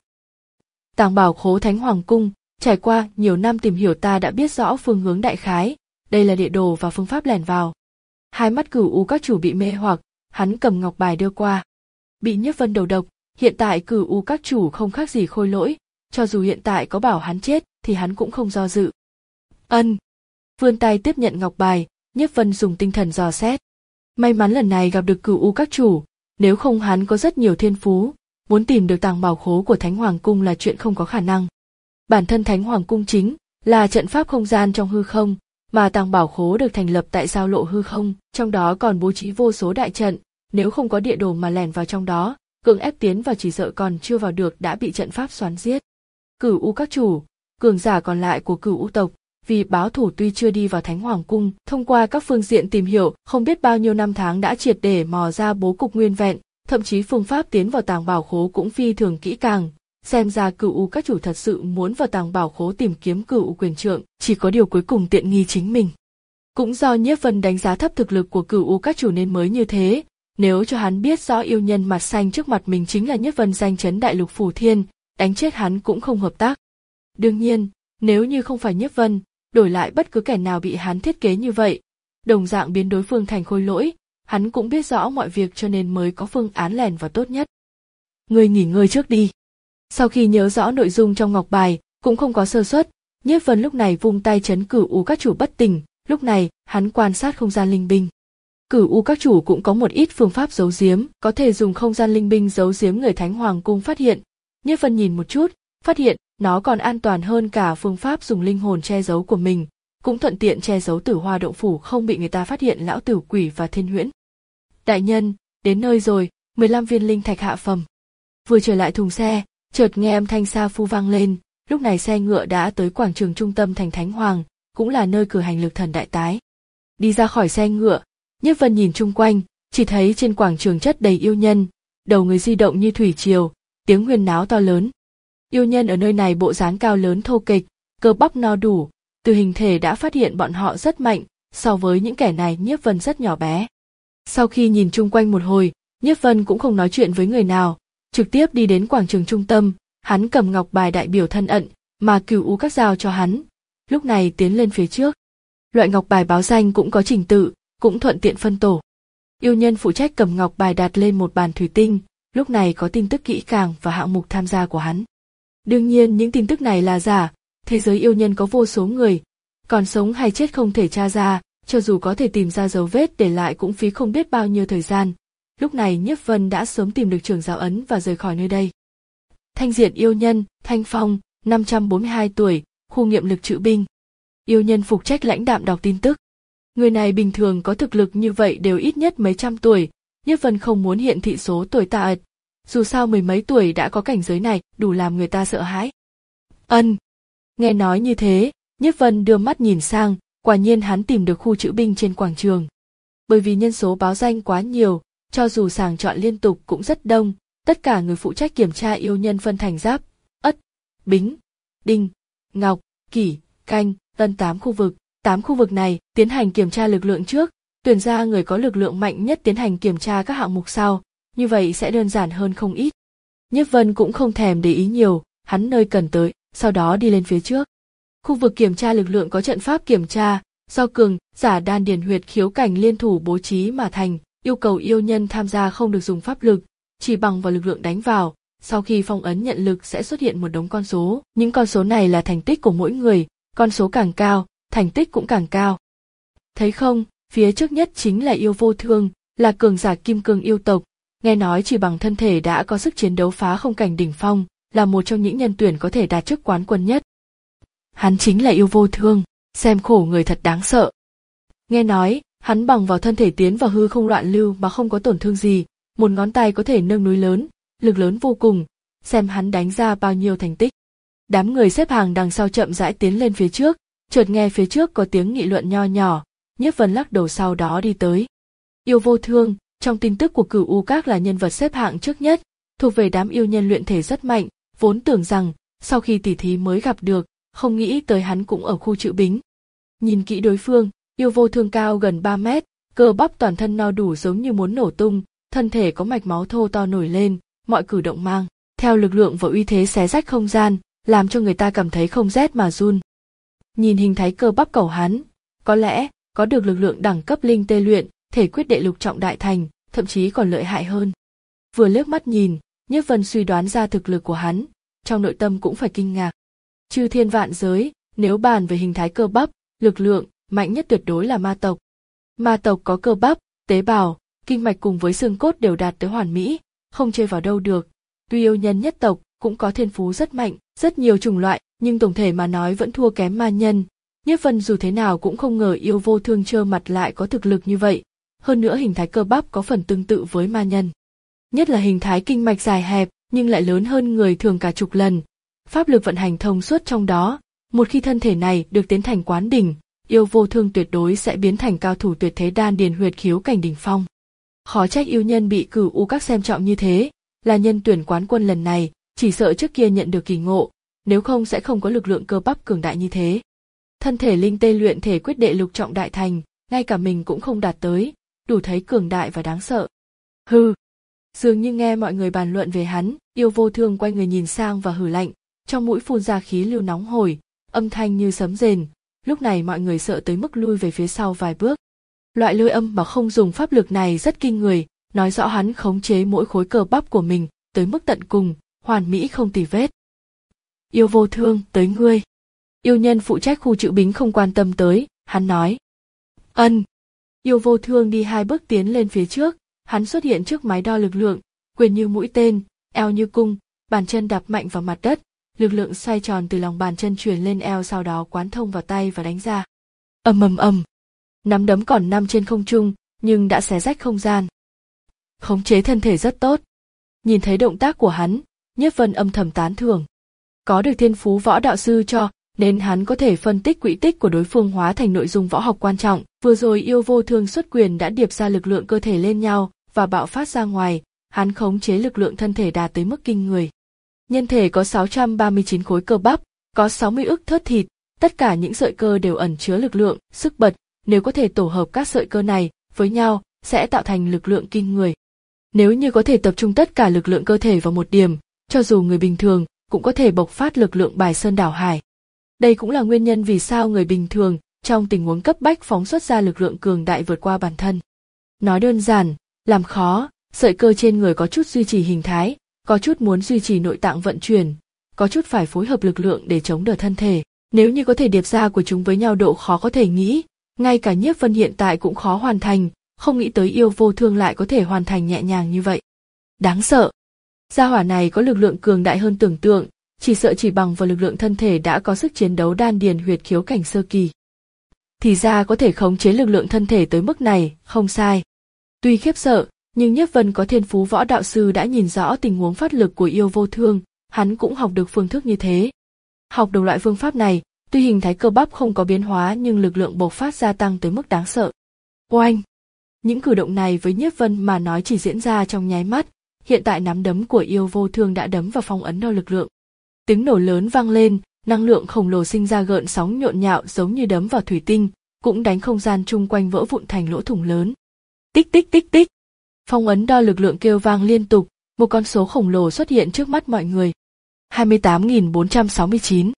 Speaker 1: Tàng bảo khố Thánh Hoàng cung, trải qua nhiều năm tìm hiểu ta đã biết rõ phương hướng đại khái, đây là địa đồ và phương pháp lẻn vào. Hai mắt Cửu U các chủ bị mê hoặc, hắn cầm ngọc bài đưa qua. Bị Nhiếp Vân đầu độc, hiện tại Cửu U các chủ không khác gì khôi lỗi, cho dù hiện tại có bảo hắn chết thì hắn cũng không do dự. Ân. Vươn tay tiếp nhận ngọc bài, Nhiếp Vân dùng tinh thần dò xét. May mắn lần này gặp được Cửu U các chủ, nếu không hắn có rất nhiều thiên phú, muốn tìm được tàng bảo khố của Thánh Hoàng cung là chuyện không có khả năng. Bản thân Thánh Hoàng cung chính là trận pháp không gian trong hư không, mà tàng bảo khố được thành lập tại giao lộ hư không, trong đó còn bố trí vô số đại trận, nếu không có địa đồ mà lẻn vào trong đó, cưỡng ép tiến vào chỉ sợ còn chưa vào được đã bị trận pháp xoắn giết. Cửu U các chủ, cường giả còn lại của Cửu U tộc, vì báo thủ tuy chưa đi vào Thánh Hoàng cung, thông qua các phương diện tìm hiểu, không biết bao nhiêu năm tháng đã triệt để mò ra bố cục nguyên vẹn, thậm chí phương pháp tiến vào tàng bảo khố cũng phi thường kỹ càng. Xem ra Cửu U các chủ thật sự muốn vào tàng bảo khố tìm kiếm Cửu U quyền trượng, chỉ có điều cuối cùng tiện nghi chính mình. Cũng do Nhiếp Vân đánh giá thấp thực lực của Cửu U các chủ nên mới như thế, nếu cho hắn biết rõ yêu nhân mặt xanh trước mặt mình chính là Nhiếp Vân danh chấn đại lục Phủ Thiên, đánh chết hắn cũng không hợp tác. Đương nhiên, nếu như không phải Nhiếp Vân, đổi lại bất cứ kẻ nào bị hắn thiết kế như vậy, đồng dạng biến đối phương thành khôi lỗi, hắn cũng biết rõ mọi việc cho nên mới có phương án lẻn vào tốt nhất. Ngươi nghỉ ngơi trước đi. Sau khi nhớ rõ nội dung trong ngọc bài, cũng không có sơ suất, Nhiếp Vân lúc này vung tay chấn Cửu U các chủ bất tỉnh, lúc này hắn quan sát không gian linh binh. Cửu U các chủ cũng có một ít phương pháp giấu giếm, có thể dùng không gian linh binh giấu giếm người Thánh Hoàng cung phát hiện. Nhiếp Vân nhìn một chút, phát hiện nó còn an toàn hơn cả phương pháp dùng linh hồn che giấu của mình, cũng thuận tiện che giấu Tử Hoa động phủ không bị người ta phát hiện lão tử quỷ và Thiên Huyễn. Đại nhân, đến nơi rồi, mười lăm viên linh thạch hạ phẩm. Vừa trở lại thùng xe, chợt nghe âm thanh xa phu vang lên, lúc này xe ngựa đã tới quảng trường trung tâm thành Thánh Hoàng, cũng là nơi cử hành lực thần đại tái. Đi ra khỏi xe ngựa, Nhiếp Vân nhìn chung quanh, chỉ thấy trên quảng trường chất đầy yêu nhân, đầu người di động như thủy triều, tiếng huyên náo to lớn. Yêu nhân ở nơi này bộ dáng cao lớn thô kệch, cơ bắp no đủ, từ hình thể đã phát hiện bọn họ rất mạnh, so với những kẻ này Nhiếp Vân rất nhỏ bé. Sau khi nhìn chung quanh một hồi, Nhiếp Vân cũng không nói chuyện với người nào, trực tiếp đi đến quảng trường trung tâm, hắn cầm ngọc bài đại biểu thân ẩn mà Cửu U Các giao cho hắn, lúc này tiến lên phía trước. Loại ngọc bài báo danh cũng có trình tự, cũng thuận tiện phân tổ. Yêu nhân phụ trách cầm ngọc bài đặt lên một bàn thủy tinh, lúc này có tin tức kỹ càng và hạng mục tham gia của hắn. Đương nhiên những tin tức này là giả, thế giới yêu nhân có vô số người, còn sống hay chết không thể tra ra, cho dù có thể tìm ra dấu vết để lại cũng phí không biết bao nhiêu thời gian. Lúc này Nhiếp Vân đã sớm tìm được trưởng giáo ấn và rời khỏi nơi đây. Thanh diện yêu nhân, Thanh Phong, năm trăm bốn mươi hai tuổi, khu nghiệm lực trữ binh. Yêu nhân phụ trách lãnh đạm đọc tin tức. Người này bình thường có thực lực như vậy đều ít nhất mấy trăm tuổi, Nhiếp Vân không muốn hiện thị số tuổi tà ật. Dù sao mười mấy tuổi đã có cảnh giới này, đủ làm người ta sợ hãi. Ân. Nghe nói như thế, Nhiếp Vân đưa mắt nhìn sang, quả nhiên hắn tìm được khu trữ binh trên quảng trường. Bởi vì nhân số báo danh quá nhiều, cho dù sàng chọn liên tục cũng rất đông, tất cả người phụ trách kiểm tra yêu nhân phân thành Giáp, Ất, Bính, Đinh, Ngọc, Kỷ, Canh, Tân tám khu vực. Tám khu vực này tiến hành kiểm tra lực lượng trước, tuyển ra người có lực lượng mạnh nhất tiến hành kiểm tra các hạng mục sau, như vậy sẽ đơn giản hơn không ít. Nhiếp Vân cũng không thèm để ý nhiều, hắn nơi cần tới, sau đó đi lên phía trước. Khu vực kiểm tra lực lượng có trận pháp kiểm tra, do cường giả đan điền huyệt khiếu cảnh liên thủ bố trí mà thành, yêu cầu yêu nhân tham gia không được dùng pháp lực, chỉ bằng vào lực lượng đánh vào. Sau khi phong ấn nhận lực sẽ xuất hiện một đống con số, những con số này là thành tích của mỗi người, con số càng cao, thành tích cũng càng cao. Thấy không, phía trước nhất chính là yêu vô thương, là cường giả kim cương yêu tộc, nghe nói chỉ bằng thân thể đã có sức chiến đấu phá không cảnh đỉnh phong, là một trong những nhân tuyển có thể đạt chức quán quân nhất. Hắn chính là yêu vô thương, xem khổ người thật đáng sợ. Nghe nói, hắn bằng vào thân thể tiến vào hư không loạn lưu mà không có tổn thương gì, một ngón tay có thể nâng núi lớn, lực lớn vô cùng, xem hắn đánh ra bao nhiêu thành tích. Đám người xếp hàng đằng sau chậm rãi tiến lên phía trước, chợt nghe phía trước có tiếng nghị luận nho nhỏ, Nhiếp Vân lắc đầu sau đó đi tới. Yêu vô thương, trong tin tức của Cửu U Các là nhân vật xếp hạng trước nhất, thuộc về đám yêu nhân luyện thể rất mạnh, vốn tưởng rằng sau khi tỉ thí mới gặp được, không nghĩ tới hắn cũng ở khu trữ bính. Nhìn kỹ đối phương, yêu vô thương cao gần ba mét, cơ bắp toàn thân no đủ giống như muốn nổ tung, thân thể có mạch máu thô to nổi lên, mọi cử động mang theo lực lượng và uy thế xé rách không gian, làm cho người ta cảm thấy không rét mà run. Nhìn hình thái cơ bắp cẩu hắn, có lẽ có được lực lượng đẳng cấp linh tê luyện, thể quyết đệ lục trọng đại thành, thậm chí còn lợi hại hơn. Vừa liếc mắt nhìn, Nhiếp Vân suy đoán ra thực lực của hắn, trong nội tâm cũng phải kinh ngạc. Chư thiên vạn giới, nếu bàn về hình thái cơ bắp, lực lượng mạnh nhất tuyệt đối là ma tộc. Ma tộc có cơ bắp, tế bào, kinh mạch cùng với xương cốt đều đạt tới hoàn mỹ, không chê vào đâu được. Tuy yêu nhân nhất tộc cũng có thiên phú rất mạnh, rất nhiều chủng loại, nhưng tổng thể mà nói vẫn thua kém ma nhân. Nhiếp Vân dù thế nào cũng không ngờ yêu vô thương trơ mặt lại có thực lực như vậy, hơn nữa hình thái cơ bắp có phần tương tự với ma nhân. Nhất là hình thái kinh mạch dài hẹp nhưng lại lớn hơn người thường cả chục lần, pháp lực vận hành thông suốt trong đó, một khi thân thể này được tiến thành quán đỉnh, yêu vô thương tuyệt đối sẽ biến thành cao thủ tuyệt thế đan điền huyệt khiếu cảnh đỉnh phong. Khó trách yêu nhân bị Cửu U Các xem trọng như thế, là nhân tuyển quán quân lần này, chỉ sợ trước kia nhận được kỳ ngộ, nếu không sẽ không có lực lượng cơ bắp cường đại như thế. Thân thể linh tê luyện thể quyết đệ lục trọng đại thành, ngay cả mình cũng không đạt tới, đủ thấy cường đại và đáng sợ. Hừ. Dường như nghe mọi người bàn luận về hắn, yêu vô thương quay người nhìn sang và hừ lạnh, trong mũi phun ra khí lưu nóng hổi, âm thanh như sấm rền. Lúc này mọi người sợ tới mức lui về phía sau vài bước. Loại lôi âm mà không dùng pháp lực này rất kinh người, nói rõ hắn khống chế mỗi khối cơ bắp của mình tới mức tận cùng, hoàn mỹ không tì vết. Yêu vô thương, tới ngươi. Yêu nhân phụ trách khu trữ bính không quan tâm tới, hắn nói. Ân. Yêu vô thương đi hai bước tiến lên phía trước, hắn xuất hiện trước máy đo lực lượng, quyền như mũi tên, eo như cung, bàn chân đạp mạnh vào mặt đất, lực lượng xoay tròn từ lòng bàn chân truyền lên eo sau đó quán thông vào tay và đánh ra. Ầm ầm ầm. Nắm đấm còn nằm trên không trung, nhưng đã xé rách không gian. Khống chế thân thể rất tốt. Nhìn thấy động tác của hắn, Nhiếp Vân âm thầm tán thưởng. Có được thiên phú võ đạo sư cho, nên hắn có thể phân tích quỹ tích của đối phương hóa thành nội dung võ học quan trọng. Vừa rồi yêu vô thương xuất quyền đã điệp ra lực lượng cơ thể lên nhau và bạo phát ra ngoài, hắn khống chế lực lượng thân thể đạt tới mức kinh người. Nhân thể có sáu trăm ba mươi chín khối cơ bắp, có sáu mươi ức thớt thịt, tất cả những sợi cơ đều ẩn chứa lực lượng, sức bật, nếu có thể tổ hợp các sợi cơ này với nhau, sẽ tạo thành lực lượng kinh người. Nếu như có thể tập trung tất cả lực lượng cơ thể vào một điểm, cho dù người bình thường cũng có thể bộc phát lực lượng bài sơn đảo hải. Đây cũng là nguyên nhân vì sao người bình thường trong tình huống cấp bách phóng xuất ra lực lượng cường đại vượt qua bản thân. Nói đơn giản, làm khó, sợi cơ trên người có chút duy trì hình thái, có chút muốn duy trì nội tạng vận chuyển, có chút phải phối hợp lực lượng để chống đỡ thân thể. Nếu như có thể điệp ra của chúng với nhau độ khó có thể nghĩ, ngay cả Nhiếp Vân hiện tại cũng khó hoàn thành, không nghĩ tới Yêu Vô Thương lại có thể hoàn thành nhẹ nhàng như vậy. Đáng sợ. Gia hỏa này có lực lượng cường đại hơn tưởng tượng, chỉ sợ chỉ bằng vào lực lượng thân thể đã có sức chiến đấu đan điền huyệt khiếu cảnh sơ kỳ. Thì ra có thể khống chế lực lượng thân thể tới mức này, không sai. Tuy khiếp sợ, nhưng Nhiếp Vân có thiên phú võ đạo sư đã nhìn rõ tình huống phát lực của Yêu Vô Thương, hắn cũng học được phương thức như thế. Học được loại phương pháp này, tuy hình thái cơ bắp không có biến hóa nhưng lực lượng bộc phát gia tăng tới mức đáng sợ. Oanh! Những cử động này với Nhiếp Vân mà nói chỉ diễn ra trong nháy mắt, hiện tại nắm đấm của Yêu Vô Thương đã đấm vào phong ấn đo lực lượng. Tiếng nổ lớn vang lên, năng lượng khổng lồ sinh ra gợn sóng nhộn nhạo giống như đấm vào thủy tinh, cũng đánh không gian chung quanh vỡ vụn thành lỗ thủng lớn. Tích tích tích tích! Phong ấn đo lực lượng kêu vang liên tục, một con số khổng lồ xuất hiện trước mắt mọi người. hai mươi tám nghìn bốn trăm sáu mươi chín.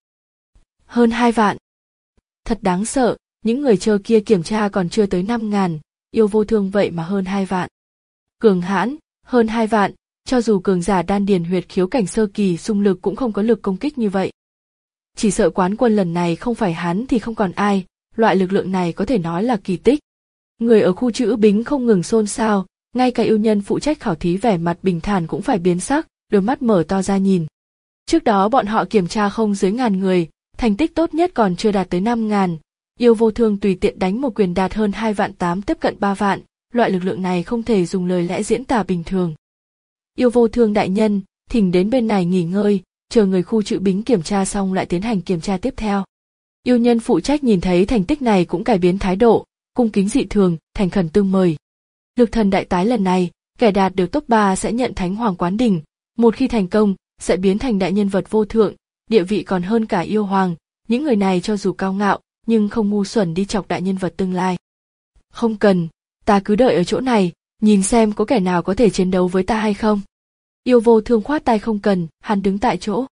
Speaker 1: Hơn hai vạn. Thật đáng sợ, những người chơi kia kiểm tra còn chưa tới năm ngàn, Yêu Vô Thương vậy mà hơn hai vạn. Cường hãn, hơn hai vạn, cho dù cường giả đan điền huyệt khiếu cảnh sơ kỳ xung lực cũng không có lực công kích như vậy. Chỉ sợ quán quân lần này không phải hắn thì không còn ai, loại lực lượng này có thể nói là kỳ tích. Người ở khu trữ bính không ngừng xôn xao, ngay cả yêu nhân phụ trách khảo thí vẻ mặt bình thản cũng phải biến sắc, đôi mắt mở to ra nhìn. Trước đó bọn họ kiểm tra không dưới ngàn người, thành tích tốt nhất còn chưa đạt tới năm ngàn. Yêu Vô Thương tùy tiện đánh một quyền đạt hơn hai vạn tám tiếp cận ba vạn, loại lực lượng này không thể dùng lời lẽ diễn tả bình thường. Yêu Vô Thương đại nhân, thỉnh đến bên này nghỉ ngơi, chờ người khu trữ bính kiểm tra xong lại tiến hành kiểm tra tiếp theo. Yêu nhân phụ trách nhìn thấy thành tích này cũng cải biến thái độ, cung kính dị thường, thành khẩn tương mời. Lực thần đại tái lần này, kẻ đạt được top ba sẽ nhận Thánh Hoàng Quán Đỉnh, một khi thành công, sẽ biến thành đại nhân vật vô thượng, địa vị còn hơn cả yêu hoàng, những người này cho dù cao ngạo, nhưng không ngu xuẩn đi chọc đại nhân vật tương lai. Không cần, ta cứ đợi ở chỗ này, nhìn xem có kẻ nào có thể chiến đấu với ta hay không. Yêu Vô Thương khoát tay không cần, hắn đứng tại chỗ.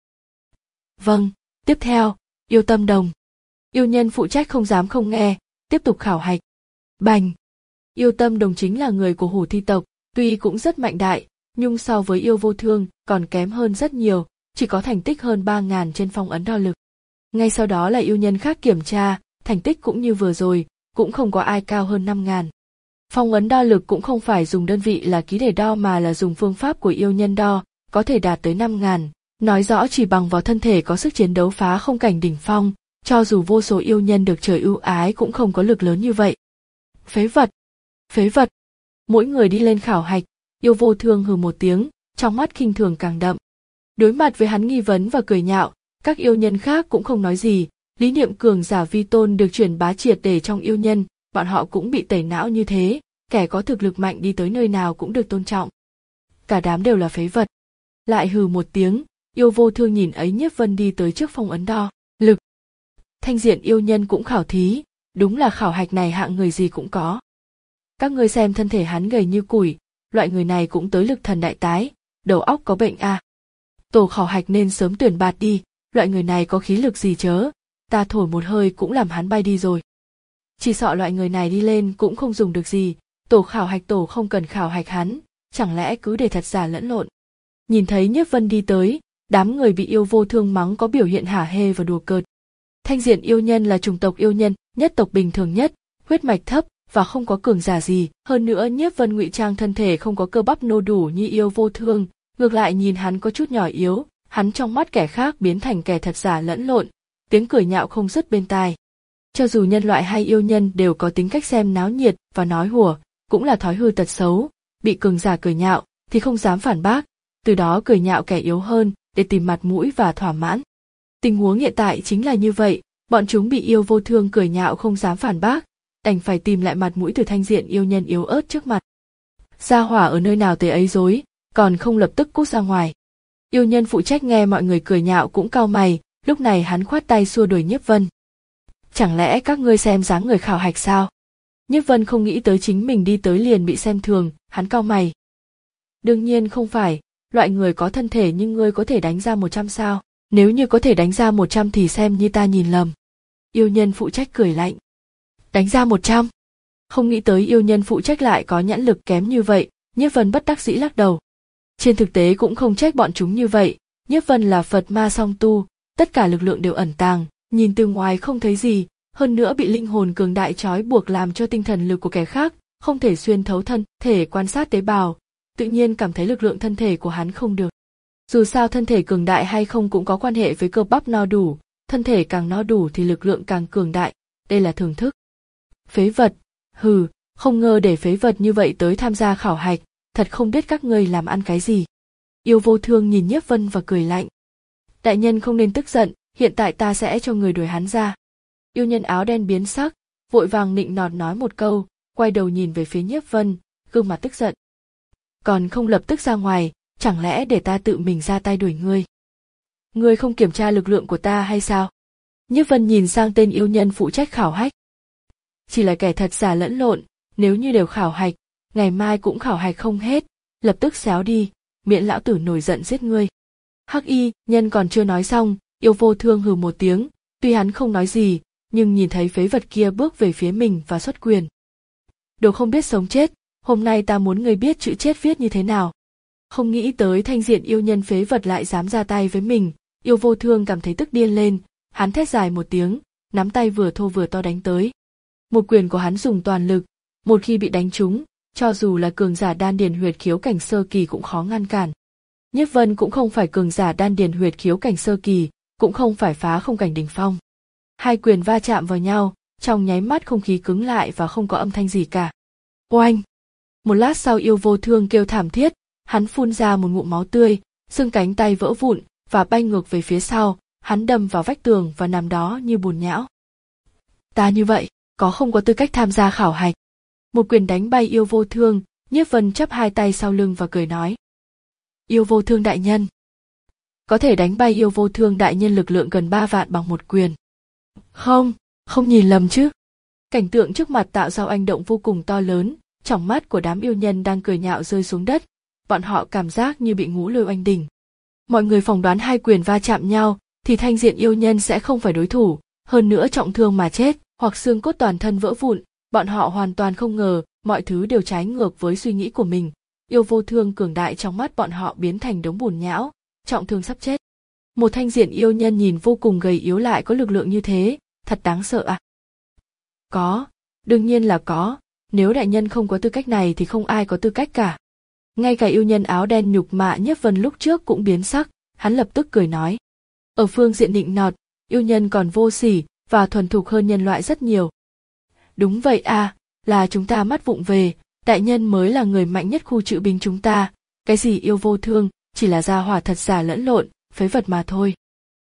Speaker 1: Vâng, tiếp theo, Yêu Tâm Đồng. Yêu nhân phụ trách không dám không nghe, tiếp tục khảo hạch. Bành! Yêu Tâm Đồng chính là người của Hổ Thi tộc, tuy cũng rất mạnh đại, nhưng so với Yêu Vô Thương còn kém hơn rất nhiều, chỉ có thành tích hơn ba ngàn trên phong ấn đo lực. Ngay sau đó là yêu nhân khác kiểm tra, thành tích cũng như vừa rồi, cũng không có ai cao hơn năm ngàn. Phong ấn đo lực cũng không phải dùng đơn vị là ký để đo mà là dùng phương pháp của yêu nhân đo, có thể đạt tới năm ngàn, nói rõ chỉ bằng vào thân thể có sức chiến đấu phá không cảnh đỉnh phong, cho dù vô số yêu nhân được trời ưu ái cũng không có lực lớn như vậy. Phế vật! Phế vật! Mỗi người đi lên khảo hạch, Yêu Vô Thương hừ một tiếng, trong mắt khinh thường càng đậm. Đối mặt với hắn nghi vấn và cười nhạo, các yêu nhân khác cũng không nói gì, lý niệm cường giả vi tôn được truyền bá triệt để trong yêu nhân, bọn họ cũng bị tẩy não như thế, kẻ có thực lực mạnh đi tới nơi nào cũng được tôn trọng. Cả đám đều là phế vật. Lại hừ một tiếng, Yêu Vô Thương nhìn ấy Nhiếp Vân đi tới trước phong ấn đo lực. Thanh diện yêu nhân cũng khảo thí, đúng là khảo hạch này hạng người gì cũng có. Các ngươi xem thân thể hắn gầy như củi, loại người này cũng tới lực thần đại tái, đầu óc có bệnh à. Tổ khảo hạch nên sớm tuyển bạt đi, loại người này có khí lực gì chớ, ta thổi một hơi cũng làm hắn bay đi rồi. Chỉ sợ loại người này đi lên cũng không dùng được gì, tổ khảo hạch tổ không cần khảo hạch hắn, chẳng lẽ cứ để thật giả lẫn lộn. Nhìn thấy Nhiếp Vân đi tới, đám người bị Yêu Vô Thương mắng có biểu hiện hả hê và đùa cợt. Thanh diện yêu nhân là chủng tộc yêu nhân, nhất tộc bình thường nhất, huyết mạch thấp và không có cường giả gì, hơn nữa Nhiếp Vân ngụy trang thân thể không có cơ bắp nô đủ như Yêu Vô Thương, ngược lại nhìn hắn có chút nhỏ yếu, hắn trong mắt kẻ khác biến thành kẻ thật giả lẫn lộn, tiếng cười nhạo không dứt bên tai. Cho dù nhân loại hay yêu nhân đều có tính cách xem náo nhiệt và nói hùa, cũng là thói hư tật xấu, bị cường giả cười nhạo thì không dám phản bác, từ đó cười nhạo kẻ yếu hơn để tìm mặt mũi và thỏa mãn. Tình huống hiện tại chính là như vậy, bọn chúng bị Yêu Vô Thương cười nhạo không dám phản bác, đành phải tìm lại mặt mũi từ thanh diện yêu nhân yếu ớt trước mặt. Gia hỏa ở nơi nào tới ấy dối, còn không lập tức cút ra ngoài. Yêu nhân phụ trách nghe mọi người cười nhạo cũng cau mày, lúc này hắn khoát tay xua đuổi Nhiếp Vân. Chẳng lẽ các ngươi xem dáng người khảo hạch sao? Nhiếp Vân không nghĩ tới chính mình đi tới liền bị xem thường, hắn cau mày. Đương nhiên không phải, loại người có thân thể nhưng ngươi có thể đánh ra một trăm sao? Nếu như có thể đánh ra một trăm thì xem như ta nhìn lầm. Yêu nhân phụ trách cười lạnh. Đánh ra một trăm? Không nghĩ tới yêu nhân phụ trách lại có nhãn lực kém như vậy, Nhiếp Vân bất đắc dĩ lắc đầu. Trên thực tế cũng không trách bọn chúng như vậy, Nhiếp Vân là Phật ma song tu, tất cả lực lượng đều ẩn tàng, nhìn từ ngoài không thấy gì, hơn nữa bị linh hồn cường đại trói buộc làm cho tinh thần lực của kẻ khác không thể xuyên thấu thân thể quan sát tế bào, tự nhiên cảm thấy lực lượng thân thể của hắn không được. Dù sao thân thể cường đại hay không cũng có quan hệ với cơ bắp no đủ, thân thể càng no đủ thì lực lượng càng cường đại, đây là thưởng thức. Phế vật, hừ, không ngờ để phế vật như vậy tới tham gia khảo hạch, thật không biết các ngươi làm ăn cái gì. Yêu vô thương nhìn Nhiếp Vân và cười lạnh. Đại nhân không nên tức giận, hiện tại ta sẽ cho người đuổi hắn ra. Yêu nhân áo đen biến sắc, vội vàng nịnh nọt nói một câu, quay đầu nhìn về phía Nhiếp Vân, gương mặt tức giận. Còn không lập tức ra ngoài, chẳng lẽ để ta tự mình ra tay đuổi ngươi? Ngươi không kiểm tra lực lượng của ta hay sao? Nhiếp Vân nhìn sang tên yêu nhân phụ trách khảo hạch. Chỉ là kẻ thật giả lẫn lộn, nếu như đều khảo hạch, ngày mai cũng khảo hạch không hết, lập tức xéo đi, miễn lão tử nổi giận giết ngươi. Hắc y nhân còn chưa nói xong, yêu vô thương hừ một tiếng, tuy hắn không nói gì, nhưng nhìn thấy phế vật kia bước về phía mình và xuất quyền. Đồ không biết sống chết, hôm nay ta muốn ngươi biết chữ chết viết như thế nào. Không nghĩ tới thanh diện yêu nhân phế vật lại dám ra tay với mình, yêu vô thương cảm thấy tức điên lên, hắn thét dài một tiếng, nắm tay vừa thô vừa to đánh tới. Một quyền của hắn dùng toàn lực, một khi bị đánh trúng, cho dù là cường giả đan điền huyệt khiếu cảnh sơ kỳ cũng khó ngăn cản. Nhiếp Vân cũng không phải cường giả đan điền huyệt khiếu cảnh sơ kỳ, cũng không phải phá không cảnh đỉnh phong. Hai quyền va chạm vào nhau, trong nháy mắt không khí cứng lại và không có âm thanh gì cả. Oanh! Một lát sau yêu vô thương kêu thảm thiết, hắn phun ra một ngụm máu tươi, xương cánh tay vỡ vụn và bay ngược về phía sau, hắn đâm vào vách tường và nằm đó như bùn nhão. Ta như vậy, có không có tư cách tham gia khảo hạch. Một quyền đánh bay yêu vô thương, Nhiếp Vân chắp hai tay sau lưng và cười nói. Yêu vô thương đại nhân. Có thể đánh bay yêu vô thương đại nhân lực lượng gần ba vạn bằng một quyền. Không, không nhìn lầm chứ. Cảnh tượng trước mặt tạo ra oanh động vô cùng to lớn, tròng mắt của đám yêu nhân đang cười nhạo rơi xuống đất, bọn họ cảm giác như bị ngũ lôi oanh đỉnh. Mọi người phỏng đoán hai quyền va chạm nhau, thì thanh diện yêu nhân sẽ không phải đối thủ, hơn nữa trọng thương mà chết, hoặc xương cốt toàn thân vỡ vụn, bọn họ hoàn toàn không ngờ, mọi thứ đều trái ngược với suy nghĩ của mình. Yêu vô thương cường đại trong mắt bọn họ biến thành đống bùn nhão, trọng thương sắp chết. Một thanh diện yêu nhân nhìn vô cùng gầy yếu lại có lực lượng như thế, thật đáng sợ à? Có, đương nhiên là có, nếu đại nhân không có tư cách này thì không ai có tư cách cả. Ngay cả yêu nhân áo đen nhục mạ Nhiếp Vân lúc trước cũng biến sắc, hắn lập tức cười nói. Ở phương diện nịnh nọt, yêu nhân còn vô sỉ và thuần thục hơn nhân loại rất nhiều. Đúng vậy à, là chúng ta mắt vụng về, đại nhân mới là người mạnh nhất khu trự binh chúng ta, cái gì yêu vô thương, chỉ là gia hỏa thật giả lẫn lộn, phế vật mà thôi.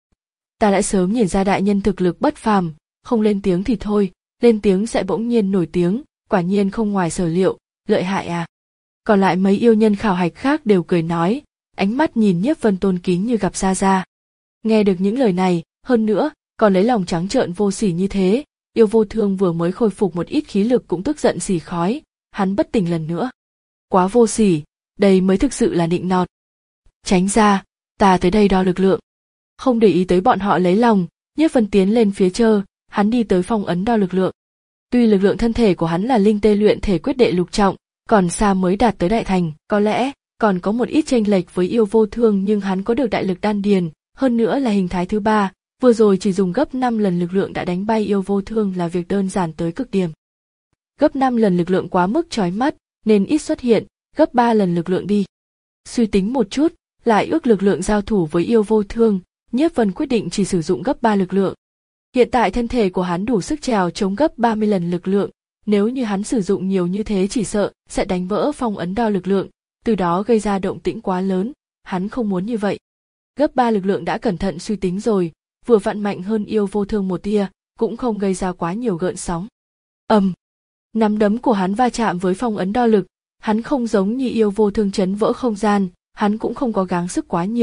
Speaker 1: Ta đã sớm nhìn ra đại nhân thực lực bất phàm, không lên tiếng thì thôi, lên tiếng sẽ bỗng nhiên nổi tiếng, quả nhiên không ngoài sở liệu, lợi hại à. Còn lại mấy yêu nhân khảo hạch khác đều cười nói, ánh mắt nhìn Nhiếp Vân tôn kính như gặp Gia Gia. Nghe được những lời này, hơn nữa, còn lấy lòng trắng trợn vô sỉ như thế, yêu vô thương vừa mới khôi phục một ít khí lực cũng tức giận xì khói, hắn bất tỉnh lần nữa. Quá vô sỉ, đây mới thực sự là nịnh nọt. Tránh ra, ta tới đây đo lực lượng. Không để ý tới bọn họ lấy lòng, Nhiếp Vân tiến lên phía chơ, hắn đi tới phong ấn đo lực lượng. Tuy lực lượng thân thể của hắn là linh tê luyện thể quyết đệ lục trọng, còn xa mới đạt tới đại thành, có lẽ còn có một ít chênh lệch với yêu vô thương, nhưng hắn có được đại lực đan điền, hơn nữa là hình thái thứ ba, vừa rồi chỉ dùng gấp năm lần lực lượng đã đánh bay yêu vô thương là việc đơn giản tới cực điểm. Gấp năm lần lực lượng quá mức chói mắt, nên ít xuất hiện, gấp ba lần lực lượng đi. Suy tính một chút, lại ước lực lượng giao thủ với yêu vô thương, Nhiếp Vân quyết định chỉ sử dụng gấp ba lực lượng. Hiện tại thân thể của hắn đủ sức trèo chống gấp ba mươi lần lực lượng, nếu như hắn sử dụng nhiều như thế chỉ sợ sẽ đánh vỡ phong ấn đo lực lượng, từ đó gây ra động tĩnh quá lớn, hắn không muốn như vậy. Gấp ba lực lượng đã cẩn thận suy tính rồi, vừa vặn mạnh hơn yêu vô thương một tia, cũng không gây ra quá nhiều gợn sóng. Ầm, um, nắm đấm của hắn va chạm với phong ấn đo lực, hắn không giống như yêu vô thương chấn vỡ không gian, hắn cũng không có gắng sức quá nhiều,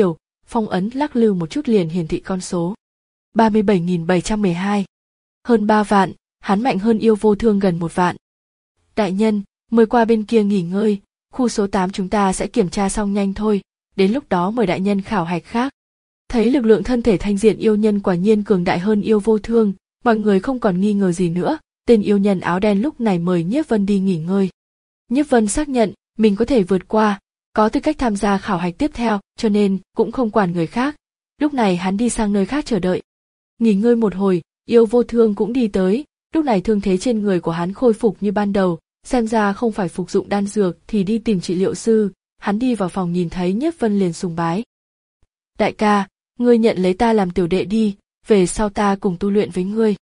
Speaker 1: phong ấn lắc lư một chút liền hiển thị con số. ba mươi bảy nghìn bảy trăm mười hai. Hơn ba vạn, hắn mạnh hơn Yêu Vô Thương gần một vạn. Đại nhân, mời qua bên kia nghỉ ngơi, khu số tám chúng ta sẽ kiểm tra xong nhanh thôi, đến lúc đó mời đại nhân khảo hạch khác. Thấy lực lượng thân thể thanh diện yêu nhân quả nhiên cường đại hơn Yêu Vô Thương, mọi người không còn nghi ngờ gì nữa, tên yêu nhân áo đen lúc này mời Nhiếp Vân đi nghỉ ngơi. Nhiếp Vân xác nhận mình có thể vượt qua, có tư cách tham gia khảo hạch tiếp theo, cho nên cũng không quản người khác. Lúc này hắn đi sang nơi khác chờ đợi. Nghỉ ngơi một hồi, Yêu Vô Thương cũng đi tới, lúc này thương thế trên người của hắn khôi phục như ban đầu, xem ra không phải phục dụng đan dược thì đi tìm trị liệu sư. Hắn đi vào phòng nhìn thấy Nhiếp Vân liền sùng bái. Đại ca, ngươi nhận lấy ta làm tiểu đệ đi, về sau ta cùng tu luyện với ngươi.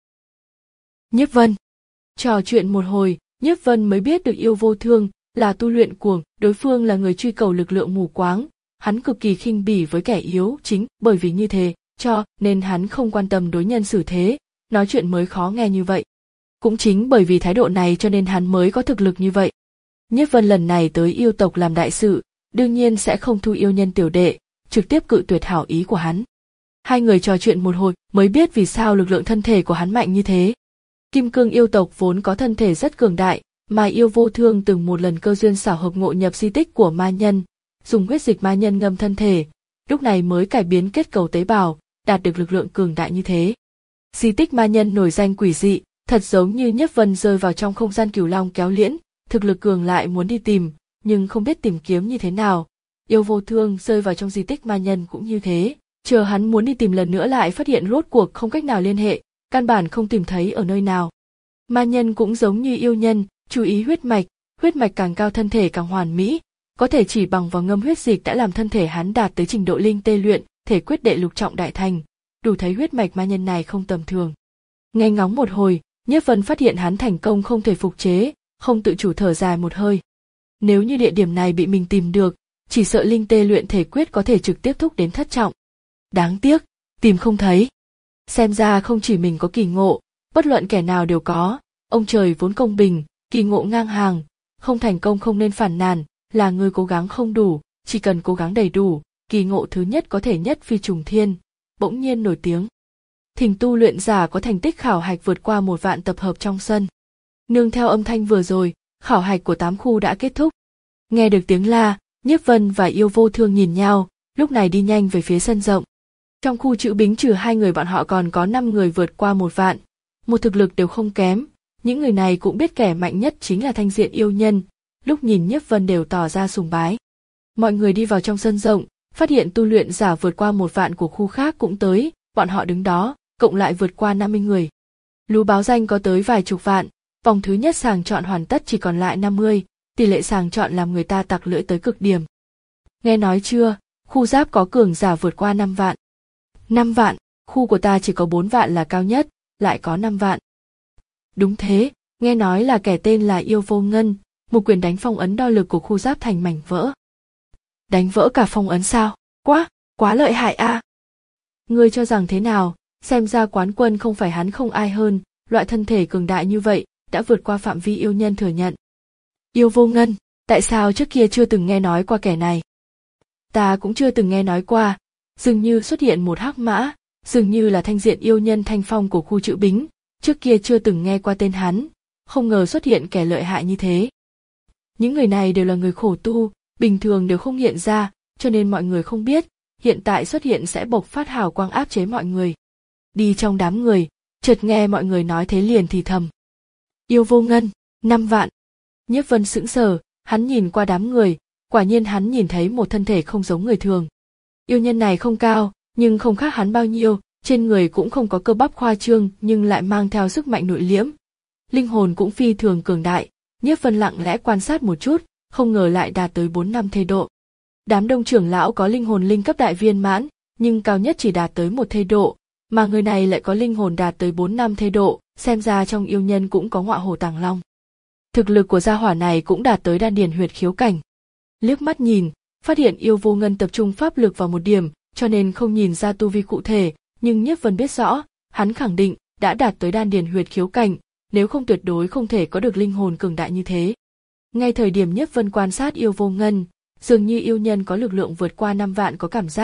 Speaker 1: Nhiếp Vân. Trò chuyện một hồi, Nhiếp Vân mới biết được Yêu Vô Thương là tu luyện cuồng, đối phương là người truy cầu lực lượng mù quáng, hắn cực kỳ khinh bỉ với kẻ yếu, chính bởi vì như thế, cho nên hắn không quan tâm đối nhân xử thế, nói chuyện mới khó nghe như vậy. Cũng chính bởi vì thái độ này cho nên hắn mới có thực lực như vậy. Nhiếp Vân lần này tới yêu tộc làm đại sự, đương nhiên sẽ không thu yêu nhân tiểu đệ, trực tiếp cự tuyệt hảo ý của hắn. Hai người trò chuyện một hồi mới biết vì sao lực lượng thân thể của hắn mạnh như thế. Kim Cương yêu tộc vốn có thân thể rất cường đại, mà Yêu Vô Thương từng một lần cơ duyên xảo hợp ngộ nhập di tích của ma nhân, dùng huyết dịch ma nhân ngâm thân thể, lúc này mới cải biến kết cấu tế bào, đạt được lực lượng cường đại như thế. Di tích ma nhân nổi danh quỷ dị, thật giống như Nhiếp Vân rơi vào trong không gian cửu long kéo liễn, thực lực cường lại muốn đi tìm, nhưng không biết tìm kiếm như thế nào. Yêu Vô Thương rơi vào trong di tích ma nhân cũng như thế, chờ hắn muốn đi tìm lần nữa lại phát hiện rốt cuộc không cách nào liên hệ, căn bản không tìm thấy ở nơi nào. Ma nhân cũng giống như yêu nhân, chú ý huyết mạch, huyết mạch càng cao thân thể càng hoàn mỹ, có thể chỉ bằng vào ngâm huyết dịch đã làm thân thể hắn đạt tới trình độ linh tê luyện, thể quyết đệ lục trọng đại thành, đủ thấy huyết mạch ma nhân này không tầm thường. Nghe ngóng một hồi, Nhiếp Vân phát hiện hắn thành công không thể phục chế, không tự chủ thở dài một hơi. Nếu như địa điểm này bị mình tìm được, chỉ sợ linh tê luyện thể quyết có thể trực tiếp thúc đến thất trọng. Đáng tiếc, tìm không thấy. Xem ra không chỉ mình có kỳ ngộ, bất luận kẻ nào đều có, ông trời vốn công bình, kỳ ngộ ngang hàng, không thành công không nên phản nàn, là người cố gắng không đủ, chỉ cần cố gắng đầy đủ, kỳ ngộ thứ nhất có thể nhất phi trùng thiên, bỗng nhiên nổi tiếng. Thỉnh tu luyện giả có thành tích khảo hạch vượt qua một vạn tập hợp trong sân. Nương theo âm thanh vừa rồi, khảo hạch của tám khu đã kết thúc. Nghe được tiếng la, Nhiếp Vân và Yêu Vô Thương nhìn nhau, lúc này đi nhanh về phía sân rộng. Trong khu chữ bính trừ hai người bọn họ còn có năm người vượt qua một vạn, một thực lực đều không kém. Những người này cũng biết kẻ mạnh nhất chính là thanh diện yêu nhân, lúc nhìn Nhiếp Vân đều tỏ ra sùng bái. Mọi người đi vào trong sân rộng, phát hiện tu luyện giả vượt qua một vạn của khu khác cũng tới, bọn họ đứng đó, cộng lại vượt qua năm mươi người. Lú báo danh có tới vài chục vạn, vòng thứ nhất sàng chọn hoàn tất chỉ còn lại năm mươi, tỷ lệ sàng chọn làm người ta tặc lưỡi tới cực điểm. Nghe nói chưa, khu giáp có cường giả vượt qua năm vạn. năm vạn, khu của ta chỉ có bốn vạn là cao nhất, lại có năm vạn. Đúng thế, nghe nói là kẻ tên là Yêu Vô Ngân, một quyền đánh phong ấn đo lực của khu giáp thành mảnh vỡ. Đánh vỡ cả phong ấn sao? Quá, quá lợi hại a. À. Ngươi cho rằng thế nào, xem ra quán quân không phải hắn không ai hơn, loại thân thể cường đại như vậy, đã vượt qua phạm vi yêu nhân thừa nhận. Yêu Vô Ngân, tại sao trước kia chưa từng nghe nói qua kẻ này? Ta cũng chưa từng nghe nói qua, dường như xuất hiện một hắc mã, dường như là thanh diện yêu nhân thanh phong của khu chữ bính, trước kia chưa từng nghe qua tên hắn, không ngờ xuất hiện kẻ lợi hại như thế. Những người này đều là người khổ tu, bình thường đều không hiện ra, cho nên mọi người không biết, hiện tại xuất hiện sẽ bộc phát hào quang áp chế mọi người. Đi trong đám người, chợt nghe mọi người nói thế liền thì thầm. Yêu Vô Ngân, năm vạn. Nhiếp Vân sững sờ, hắn nhìn qua đám người, quả nhiên hắn nhìn thấy một thân thể không giống người thường. Yêu nhân này không cao, nhưng không khác hắn bao nhiêu, trên người cũng không có cơ bắp khoa trương nhưng lại mang theo sức mạnh nội liễm. Linh hồn cũng phi thường cường đại, Nhiếp Vân lặng lẽ quan sát một chút, không ngờ lại đạt tới bốn năm thê độ. Đám đông trưởng lão có linh hồn linh cấp đại viên mãn, nhưng cao nhất chỉ đạt tới một thê độ, mà người này lại có linh hồn đạt tới bốn năm thê độ, xem ra trong yêu nhân cũng có ngọa hổ tàng long. Thực lực của gia hỏa này cũng đạt tới đan điền huyệt khiếu cảnh. Liếc mắt nhìn, phát hiện Yêu Vô Ngân tập trung pháp lực vào một điểm, cho nên không nhìn ra tu vi cụ thể, nhưng Nhiếp Vân biết rõ, hắn khẳng định đã đạt tới đan điền huyệt khiếu cảnh, nếu không tuyệt đối không thể có được linh hồn cường đại như thế. Ngay thời điểm Nhiếp Vân quan sát Yêu Vô Ngân, dường như yêu nhân có lực lượng vượt qua năm vạn có cảm giác,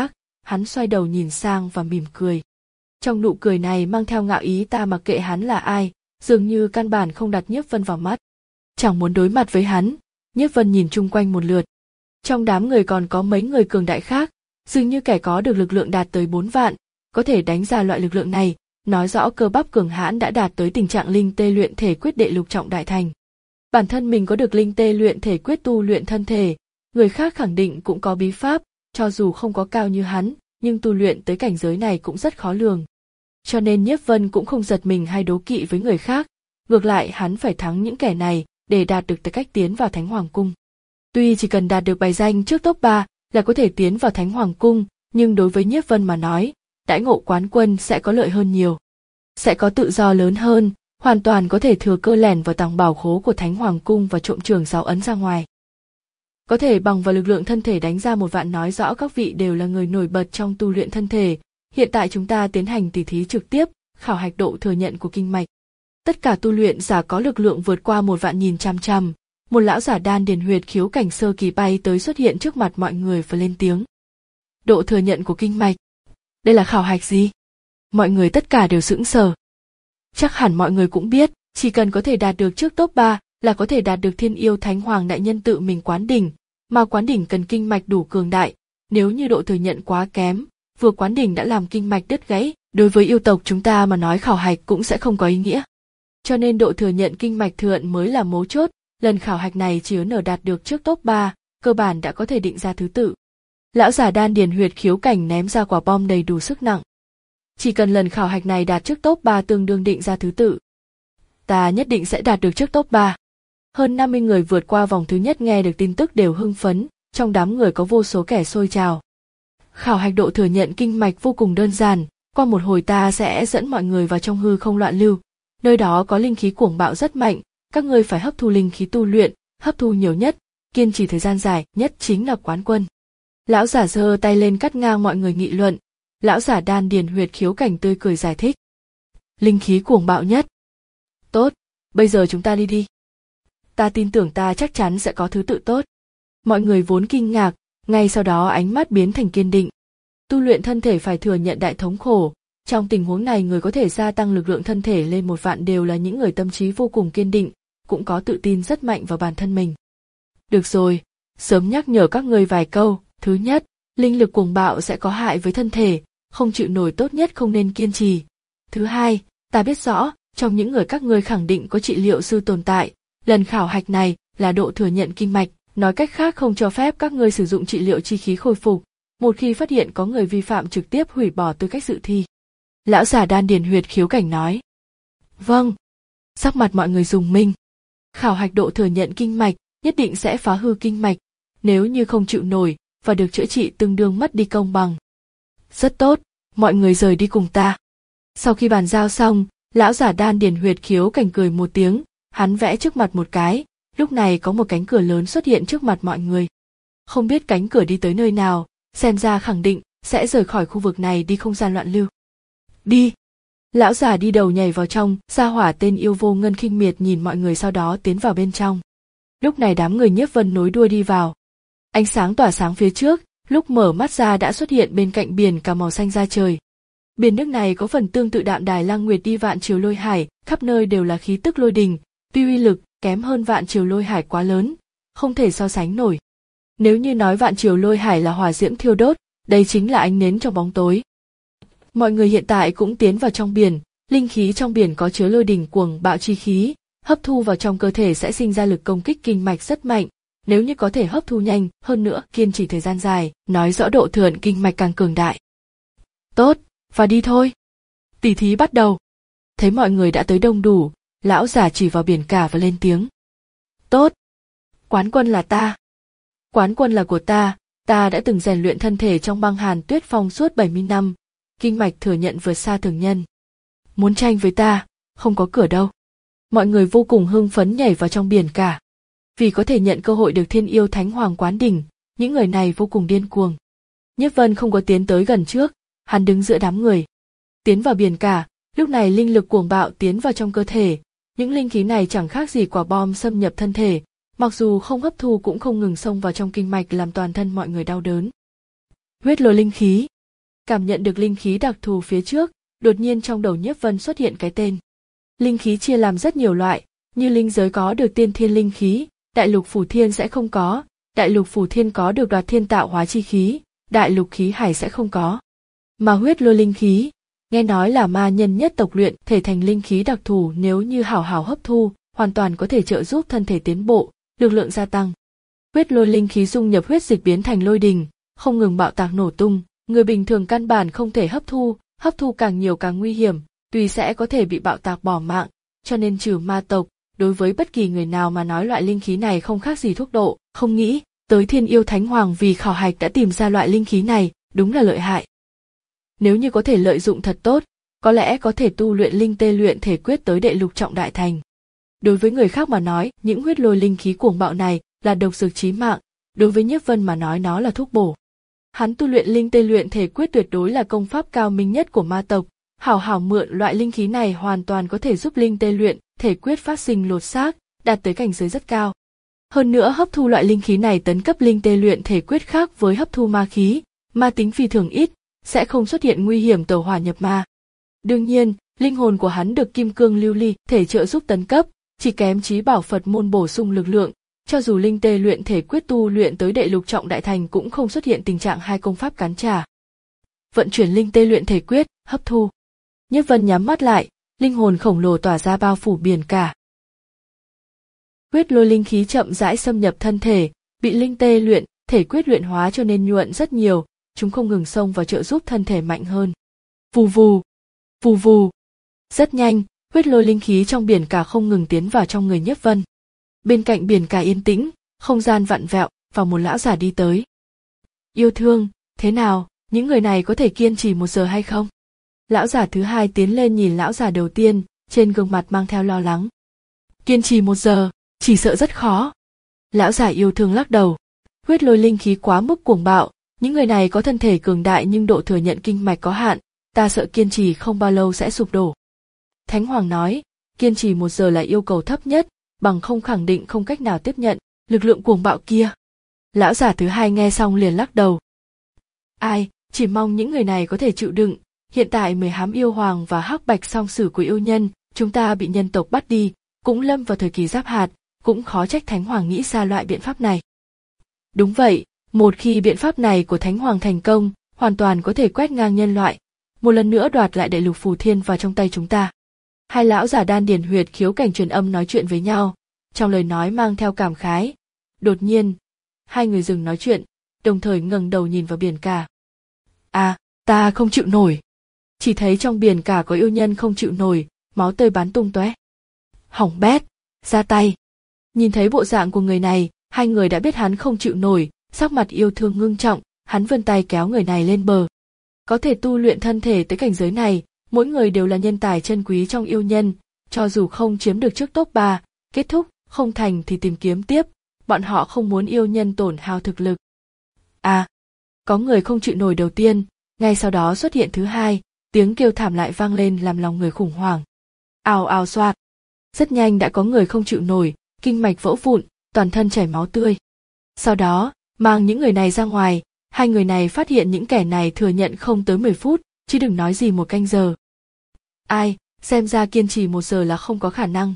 Speaker 1: hắn xoay đầu nhìn sang và mỉm cười. Trong nụ cười này mang theo ngạo ý ta mặc kệ hắn là ai, dường như căn bản không đặt Nhiếp Vân vào mắt. Chẳng muốn đối mặt với hắn, Nhiếp Vân nhìn chung quanh một lượt. Trong đám người còn có mấy người cường đại khác, dường như kẻ có được lực lượng đạt tới bốn vạn, có thể đánh ra loại lực lượng này, nói rõ cơ bắp cường hãn đã đạt tới tình trạng linh tê luyện thể quyết đệ lục trọng đại thành. Bản thân mình có được linh tê luyện thể quyết tu luyện thân thể, người khác khẳng định cũng có bí pháp, cho dù không có cao như hắn, nhưng tu luyện tới cảnh giới này cũng rất khó lường. Cho nên Nhiếp Vân cũng không giật mình hay đố kỵ với người khác, ngược lại hắn phải thắng những kẻ này để đạt được tư cách tiến vào Thánh Hoàng Cung. Tuy chỉ cần đạt được bài danh trước top ba là có thể tiến vào Thánh Hoàng Cung, nhưng đối với Nhiếp Vân mà nói, đãi ngộ quán quân sẽ có lợi hơn nhiều. Sẽ có tự do lớn hơn, hoàn toàn có thể thừa cơ lẻn vào tàng bảo khố của Thánh Hoàng Cung và trộm trường giáo ấn ra ngoài. Có thể bằng vào lực lượng thân thể đánh ra một vạn nói rõ các vị đều là người nổi bật trong tu luyện thân thể. Hiện tại chúng ta tiến hành tỉ thí trực tiếp, khảo hạch độ thừa nhận của kinh mạch. Tất cả tu luyện giả có lực lượng vượt qua một vạn nhìn chăm chăm, một lão giả đan điền huyệt khiếu cảnh sơ kỳ bay tới xuất hiện trước mặt mọi người và lên tiếng. Độ thừa nhận của kinh mạch. Đây là khảo hạch gì? Mọi người tất cả đều sững sờ. Chắc hẳn mọi người cũng biết, chỉ cần có thể đạt được trước top ba là có thể đạt được Thiên Yêu Thánh Hoàng đại nhân tự mình quán đỉnh, mà quán đỉnh cần kinh mạch đủ cường đại, nếu như độ thừa nhận quá kém, vừa quán đỉnh đã làm kinh mạch đứt gãy, đối với yêu tộc chúng ta mà nói khảo hạch cũng sẽ không có ý nghĩa. Cho nên độ thừa nhận kinh mạch thừa nhận mới là mấu chốt, lần khảo hạch này chỉ ở đạt được trước top ba, cơ bản đã có thể định ra thứ tự. Lão giả đan điền huyệt khiếu cảnh ném ra quả bom đầy đủ sức nặng. Chỉ cần lần khảo hạch này đạt trước top ba tương đương định ra thứ tự. Ta nhất định sẽ đạt được trước top ba. Hơn năm mươi người vượt qua vòng thứ nhất nghe được tin tức đều hưng phấn, trong đám người có vô số kẻ sôi trào. Khảo hạch độ thừa nhận kinh mạch vô cùng đơn giản, qua một hồi ta sẽ dẫn mọi người vào trong hư không loạn lưu. Nơi đó có linh khí cuồng bạo rất mạnh, các ngươi phải hấp thu linh khí tu luyện, hấp thu nhiều nhất, kiên trì thời gian dài nhất chính là quán quân. Lão giả giơ tay lên cắt ngang mọi người nghị luận, lão giả đan điền huyệt khiếu cảnh tươi cười giải thích. Linh khí cuồng bạo nhất. Tốt, bây giờ chúng ta đi đi. Ta tin tưởng ta chắc chắn sẽ có thứ tự tốt. Mọi người vốn kinh ngạc, ngay sau đó ánh mắt biến thành kiên định. Tu luyện thân thể phải thừa nhận đại thống khổ, trong tình huống này người có thể gia tăng lực lượng thân thể lên một vạn đều là những người tâm trí vô cùng kiên định, cũng có tự tin rất mạnh vào bản thân mình. Được rồi, sớm nhắc nhở các ngươi vài câu, thứ nhất, linh lực cuồng bạo sẽ có hại với thân thể, không chịu nổi tốt nhất không nên kiên trì. Thứ hai, ta biết rõ, trong những người các ngươi khẳng định có trị liệu sư tồn tại, lần khảo hạch này là độ thừa nhận kinh mạch, nói cách khác không cho phép các ngươi sử dụng trị liệu chi khí khôi phục, một khi phát hiện có người vi phạm trực tiếp hủy bỏ tư cách dự thi. Lão giả đan điền huyệt khiếu cảnh nói. Vâng. Sắc mặt mọi người rùng mình. Khảo hạch độ thừa nhận kinh mạch, nhất định sẽ phá hư kinh mạch, nếu như không chịu nổi và được chữa trị tương đương mất đi công bằng. Rất tốt, mọi người rời đi cùng ta. Sau khi bàn giao xong, lão giả đan điền huyệt khiếu cảnh cười một tiếng, hắn vẽ trước mặt một cái, lúc này có một cánh cửa lớn xuất hiện trước mặt mọi người. Không biết cánh cửa đi tới nơi nào, xem ra khẳng định sẽ rời khỏi khu vực này đi không gian loạn lưu. Đi! Lão già đi đầu nhảy vào trong, gia hỏa tên yêu vô ngân khinh miệt nhìn mọi người sau đó tiến vào bên trong. Lúc này đám người Nhiếp Vân nối đuôi đi vào. Ánh sáng tỏa sáng phía trước, lúc mở mắt ra đã xuất hiện bên cạnh biển cả màu xanh da trời. Biển nước này có phần tương tự Đạm Đài Lang Nguyệt đi Vạn Triều Lôi Hải, khắp nơi đều là khí tức lôi đình, tuy uy lực kém hơn Vạn Triều Lôi Hải quá lớn, không thể so sánh nổi. Nếu như nói Vạn Triều Lôi Hải là hỏa diễm thiêu đốt, đây chính là ánh nến trong bóng tối. Mọi người hiện tại cũng tiến vào trong biển, linh khí trong biển có chứa lôi đình cuồng bạo chi khí, hấp thu vào trong cơ thể sẽ sinh ra lực công kích kinh mạch rất mạnh, nếu như có thể hấp thu nhanh, hơn nữa kiên trì thời gian dài, nói rõ độ thừa nhận kinh mạch càng cường đại. Tốt, và đi thôi. Tỉ thí bắt đầu. Thấy mọi người đã tới đông đủ, lão giả chỉ vào biển cả và lên tiếng. Tốt. Quán quân là ta. Quán quân là của ta, ta đã từng rèn luyện thân thể trong băng hàn tuyết phong suốt bảy mươi năm, kinh mạch thừa nhận vượt xa thường nhân. Muốn tranh với ta, không có cửa đâu. Mọi người vô cùng hưng phấn nhảy vào trong biển cả. Vì có thể nhận cơ hội được Thiên Yêu Thánh Hoàng quán đỉnh, những người này vô cùng điên cuồng. Nhiếp Vân không có tiến tới gần trước, hắn đứng giữa đám người. Tiến vào biển cả, lúc này linh lực cuồng bạo tiến vào trong cơ thể, những linh khí này chẳng khác gì quả bom xâm nhập thân thể, mặc dù không hấp thu cũng không ngừng xông vào trong kinh mạch làm toàn thân mọi người đau đớn. Huyết lôi linh khí. Cảm nhận được linh khí đặc thù phía trước, đột nhiên trong đầu Nhiếp Vân xuất hiện cái tên. Linh khí chia làm rất nhiều loại, như linh giới có được tiên thiên linh khí, đại lục phủ thiên sẽ không có, đại lục phủ thiên có được đoạt thiên tạo hóa chi khí, đại lục khí hải sẽ không có. Mà huyết lôi linh khí, nghe nói là ma nhân nhất tộc luyện thể thành linh khí đặc thù, nếu như hảo hảo hấp thu, hoàn toàn có thể trợ giúp thân thể tiến bộ, lực lượng gia tăng. Huyết lôi linh khí dung nhập huyết dịch biến thành lôi đình, không ngừng bạo tạc nổ tung, người bình thường căn bản không thể hấp thu, hấp thu càng nhiều càng nguy hiểm, tùy sẽ có thể bị bạo tạc bỏ mạng, cho nên trừ ma tộc, đối với bất kỳ người nào mà nói loại linh khí này không khác gì thuốc độ, không nghĩ tới Thiên Yêu Thánh Hoàng vì khảo hạch đã tìm ra loại linh khí này, đúng là lợi hại. Nếu như có thể lợi dụng thật tốt, có lẽ có thể tu luyện linh tê luyện thể quyết tới đệ lục trọng đại thành. Đối với người khác mà nói, những huyết lôi linh khí cuồng bạo này là độc dược chí mạng, đối với Nhiếp Vân mà nói nó là thuốc bổ. Hắn tu luyện linh tê luyện thể quyết tuyệt đối là công pháp cao minh nhất của ma tộc, hảo hảo mượn loại linh khí này hoàn toàn có thể giúp linh tê luyện thể quyết phát sinh lột xác, đạt tới cảnh giới rất cao. Hơn nữa hấp thu loại linh khí này tấn cấp linh tê luyện thể quyết khác với hấp thu ma khí, ma tính phi thường ít, sẽ không xuất hiện nguy hiểm tẩu hỏa nhập ma. Đương nhiên, linh hồn của hắn được kim cương lưu ly thể trợ giúp tấn cấp, chỉ kém chí bảo Phật môn bổ sung lực lượng, cho dù linh tê luyện thể quyết tu luyện tới đệ lục trọng đại thành cũng không xuất hiện tình trạng hai công pháp cắn trả. Vận chuyển linh tê luyện thể quyết, hấp thu. Nhiếp Vân nhắm mắt lại, linh hồn khổng lồ tỏa ra bao phủ biển cả. Huyết lôi linh khí chậm rãi xâm nhập thân thể, bị linh tê luyện thể quyết luyện hóa cho nên nhuận rất nhiều, chúng không ngừng xông vào trợ giúp thân thể mạnh hơn. Vù vù, vù vù. Rất nhanh, huyết lôi linh khí trong biển cả không ngừng tiến vào trong người Nhiếp Vân. Bên cạnh biển cả yên tĩnh, không gian vặn vẹo, và một lão già đi tới. Yêu thương, thế nào, những người này có thể kiên trì một giờ hay không? Lão già thứ hai tiến lên nhìn lão già đầu tiên, trên gương mặt mang theo lo lắng. Kiên trì một giờ, chỉ sợ rất khó. Lão già yêu thương lắc đầu. Huyết lôi linh khí quá mức cuồng bạo, những người này có thân thể cường đại nhưng độ thừa nhận kinh mạch có hạn, ta sợ kiên trì không bao lâu sẽ sụp đổ. Thánh Hoàng nói, kiên trì một giờ là yêu cầu thấp nhất, bằng không khẳng định không cách nào tiếp nhận lực lượng cuồng bạo kia. Lão già thứ hai nghe xong liền lắc đầu. Ai, chỉ mong những người này có thể chịu đựng, hiện tại mười hám yêu hoàng và hắc bạch song sử của yêu nhân, chúng ta bị nhân tộc bắt đi, cũng lâm vào thời kỳ giáp hạt, cũng khó trách Thánh Hoàng nghĩ ra loại biện pháp này. Đúng vậy, một khi biện pháp này của Thánh Hoàng thành công, hoàn toàn có thể quét ngang nhân loại, một lần nữa đoạt lại đại lục phù thiên vào trong tay chúng ta. Hai lão giả đan điền huyệt khiếu cảnh truyền âm nói chuyện với nhau, trong lời nói mang theo cảm khái. Đột nhiên, hai người dừng nói chuyện, đồng thời ngẩng đầu nhìn vào biển cả. À, ta không chịu nổi. Chỉ thấy trong biển cả có yêu nhân không chịu nổi, máu tươi bắn tung tóe. Hỏng bét, ra tay. Nhìn thấy bộ dạng của người này, hai người đã biết hắn không chịu nổi, sắc mặt yêu thương ngưng trọng, hắn vươn tay kéo người này lên bờ. Có thể tu luyện thân thể tới cảnh giới này, mỗi người đều là nhân tài chân quý trong yêu nhân, cho dù không chiếm được trước top ba, kết thúc, không thành thì tìm kiếm tiếp, bọn họ không muốn yêu nhân tổn hao thực lực. À, có người không chịu nổi đầu tiên, ngay sau đó xuất hiện thứ hai, tiếng kêu thảm lại vang lên làm lòng người khủng hoảng. Ào ào xoạt. Rất nhanh đã có người không chịu nổi, kinh mạch vỡ vụn, toàn thân chảy máu tươi. Sau đó, mang những người này ra ngoài, hai người này phát hiện những kẻ này thừa nhận không tới mười phút, chứ đừng nói gì một canh giờ. Ai, xem ra kiên trì một giờ là không có khả năng.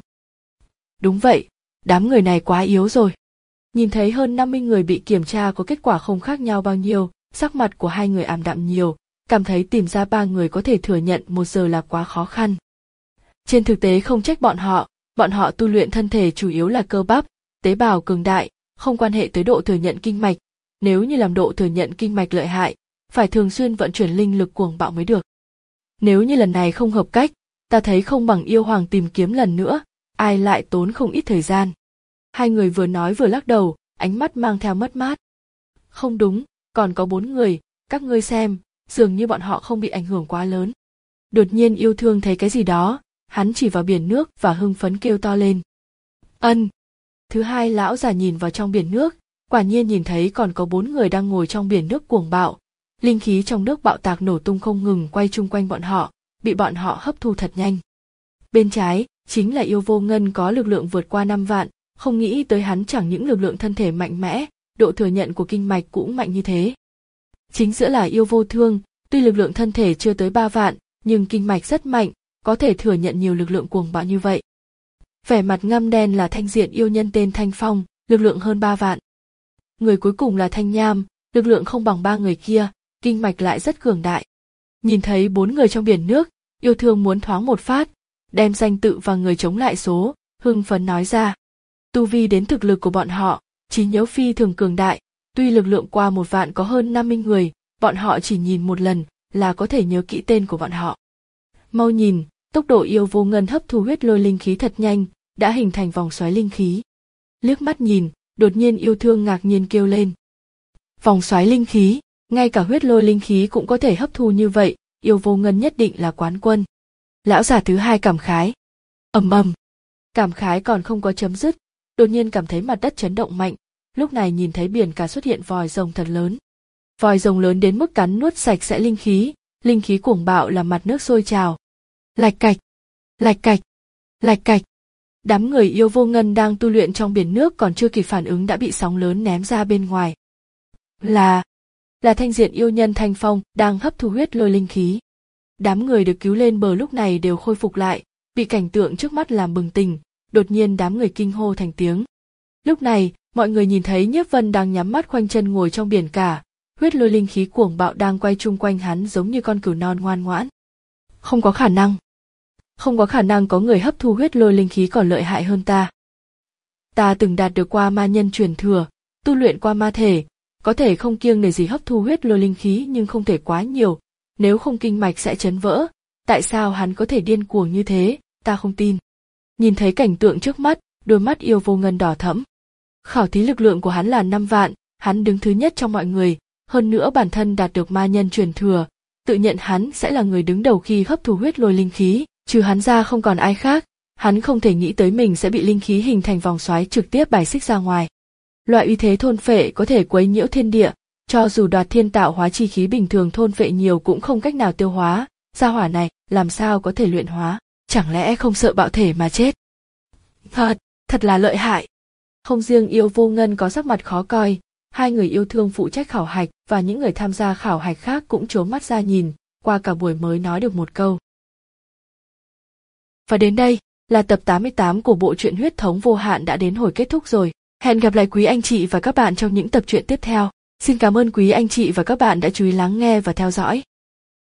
Speaker 1: Đúng vậy, đám người này quá yếu rồi. Nhìn thấy hơn năm mươi người bị kiểm tra có kết quả không khác nhau bao nhiêu, sắc mặt của hai người ảm đạm nhiều, cảm thấy tìm ra ba người có thể thừa nhận một giờ là quá khó khăn. Trên thực tế không trách bọn họ, bọn họ tu luyện thân thể chủ yếu là cơ bắp, tế bào cường đại, không quan hệ tới độ thừa nhận kinh mạch. Nếu như làm độ thừa nhận kinh mạch lợi hại, phải thường xuyên vận chuyển linh lực cuồng bạo mới được. Nếu như lần này không hợp cách, ta thấy không bằng yêu hoàng tìm kiếm lần nữa, ai lại tốn không ít thời gian. Hai người vừa nói vừa lắc đầu, ánh mắt mang theo mất mát. Không đúng, còn có bốn người, các ngươi xem, dường như bọn họ không bị ảnh hưởng quá lớn. Đột nhiên yêu thương thấy cái gì đó, hắn chỉ vào biển nước và hưng phấn kêu to lên. Ân. Thứ hai lão già nhìn vào trong biển nước, quả nhiên nhìn thấy còn có bốn người đang ngồi trong biển nước cuồng bạo. Linh khí trong nước bạo tạc nổ tung không ngừng quay chung quanh bọn họ, bị bọn họ hấp thu thật nhanh. Bên trái, chính là yêu vô ngân có lực lượng vượt qua năm vạn, không nghĩ tới hắn chẳng những lực lượng thân thể mạnh mẽ, độ thừa nhận của kinh mạch cũng mạnh như thế. Chính giữa là yêu vô thương, Tuy lực lượng thân thể chưa tới ba vạn, nhưng kinh mạch rất mạnh, có thể thừa nhận nhiều lực lượng cuồng bạo như vậy. Vẻ mặt ngăm đen là thanh diện yêu nhân tên Thanh Phong, lực lượng hơn ba vạn. Người cuối cùng là Thanh Nham, lực lượng không bằng ba người kia, kinh mạch lại rất cường đại. Nhìn thấy bốn người trong biển nước, yêu thương muốn thoáng một phát, đem danh tự và người chống lại số, hưng phấn nói ra. Tu vi đến thực lực của bọn họ, trí nhớ phi thường cường đại, tuy lực lượng qua một vạn có hơn năm mươi người, bọn họ chỉ nhìn một lần là có thể nhớ kỹ tên của bọn họ. Mau nhìn, tốc độ yêu vô ngân hấp thu huyết lôi linh khí thật nhanh, đã hình thành vòng xoáy linh khí. Liếc mắt nhìn, đột nhiên yêu thương ngạc nhiên kêu lên. Vòng xoáy linh khí, ngay cả huyết lôi linh khí cũng có thể hấp thu như vậy, yêu vô ngân nhất định là quán quân. Lão già thứ hai cảm khái. Ầm ầm. Cảm khái còn không có chấm dứt, đột nhiên cảm thấy mặt đất chấn động mạnh, lúc này nhìn thấy biển cả xuất hiện vòi rồng thật lớn. Vòi rồng lớn đến mức cắn nuốt sạch sẽ linh khí, linh khí cuồng bạo làm mặt nước sôi trào. Lạch cạch, lạch cạch, lạch cạch. Đám người yêu vô ngân đang tu luyện trong biển nước còn chưa kịp phản ứng đã bị sóng lớn ném ra bên ngoài. Là, là thanh diện yêu nhân Thanh Phong đang hấp thu huyết lôi linh khí. Đám người được cứu lên bờ lúc này đều khôi phục lại, bị cảnh tượng trước mắt làm bừng tỉnh, đột nhiên đám người kinh hô thành tiếng. Lúc này, mọi người nhìn thấy Nhiếp Vân đang nhắm mắt khoanh chân ngồi trong biển cả, huyết lôi linh khí cuồng bạo đang quay chung quanh hắn giống như con cừu non ngoan ngoãn. Không có khả năng. Không có khả năng có người hấp thu huyết lôi linh khí còn lợi hại hơn ta. Ta từng đạt được qua ma nhân truyền thừa, tu luyện qua ma thể, có thể không kiêng nể gì hấp thu huyết lôi linh khí nhưng không thể quá nhiều, nếu không kinh mạch sẽ chấn vỡ. Tại sao hắn có thể điên cuồng như thế, ta không tin. Nhìn thấy cảnh tượng trước mắt, đôi mắt yêu vô ngân đỏ thẫm. Khảo thí lực lượng của hắn là năm vạn, hắn đứng thứ nhất trong mọi người, hơn nữa bản thân đạt được ma nhân truyền thừa, tự nhận hắn sẽ là người đứng đầu khi hấp thu huyết lôi linh khí, trừ hắn ra không còn ai khác, hắn không thể nghĩ tới mình sẽ bị linh khí hình thành vòng xoáy trực tiếp bài xích ra ngoài. Loại uy thế thôn phệ có thể quấy nhiễu thiên địa, cho dù đoạt thiên tạo hóa chi khí bình thường thôn phệ nhiều cũng không cách nào tiêu hóa, gia hỏa này làm sao có thể luyện hóa, chẳng lẽ không sợ bạo thể mà chết. Thật, thật là lợi hại. Không riêng yêu vô ngân có sắc mặt khó coi, hai người yêu thương phụ trách khảo hạch và những người tham gia khảo hạch khác cũng trố mắt ra nhìn, qua cả buổi mới nói được một câu. Và đến đây là tập tám mươi tám của bộ truyện Huyết Thống Vô Hạn đã đến hồi kết thúc rồi. Hẹn gặp lại quý anh chị và các bạn trong những tập truyện tiếp theo. Xin cảm ơn quý anh chị và các bạn đã chú ý lắng nghe và theo dõi.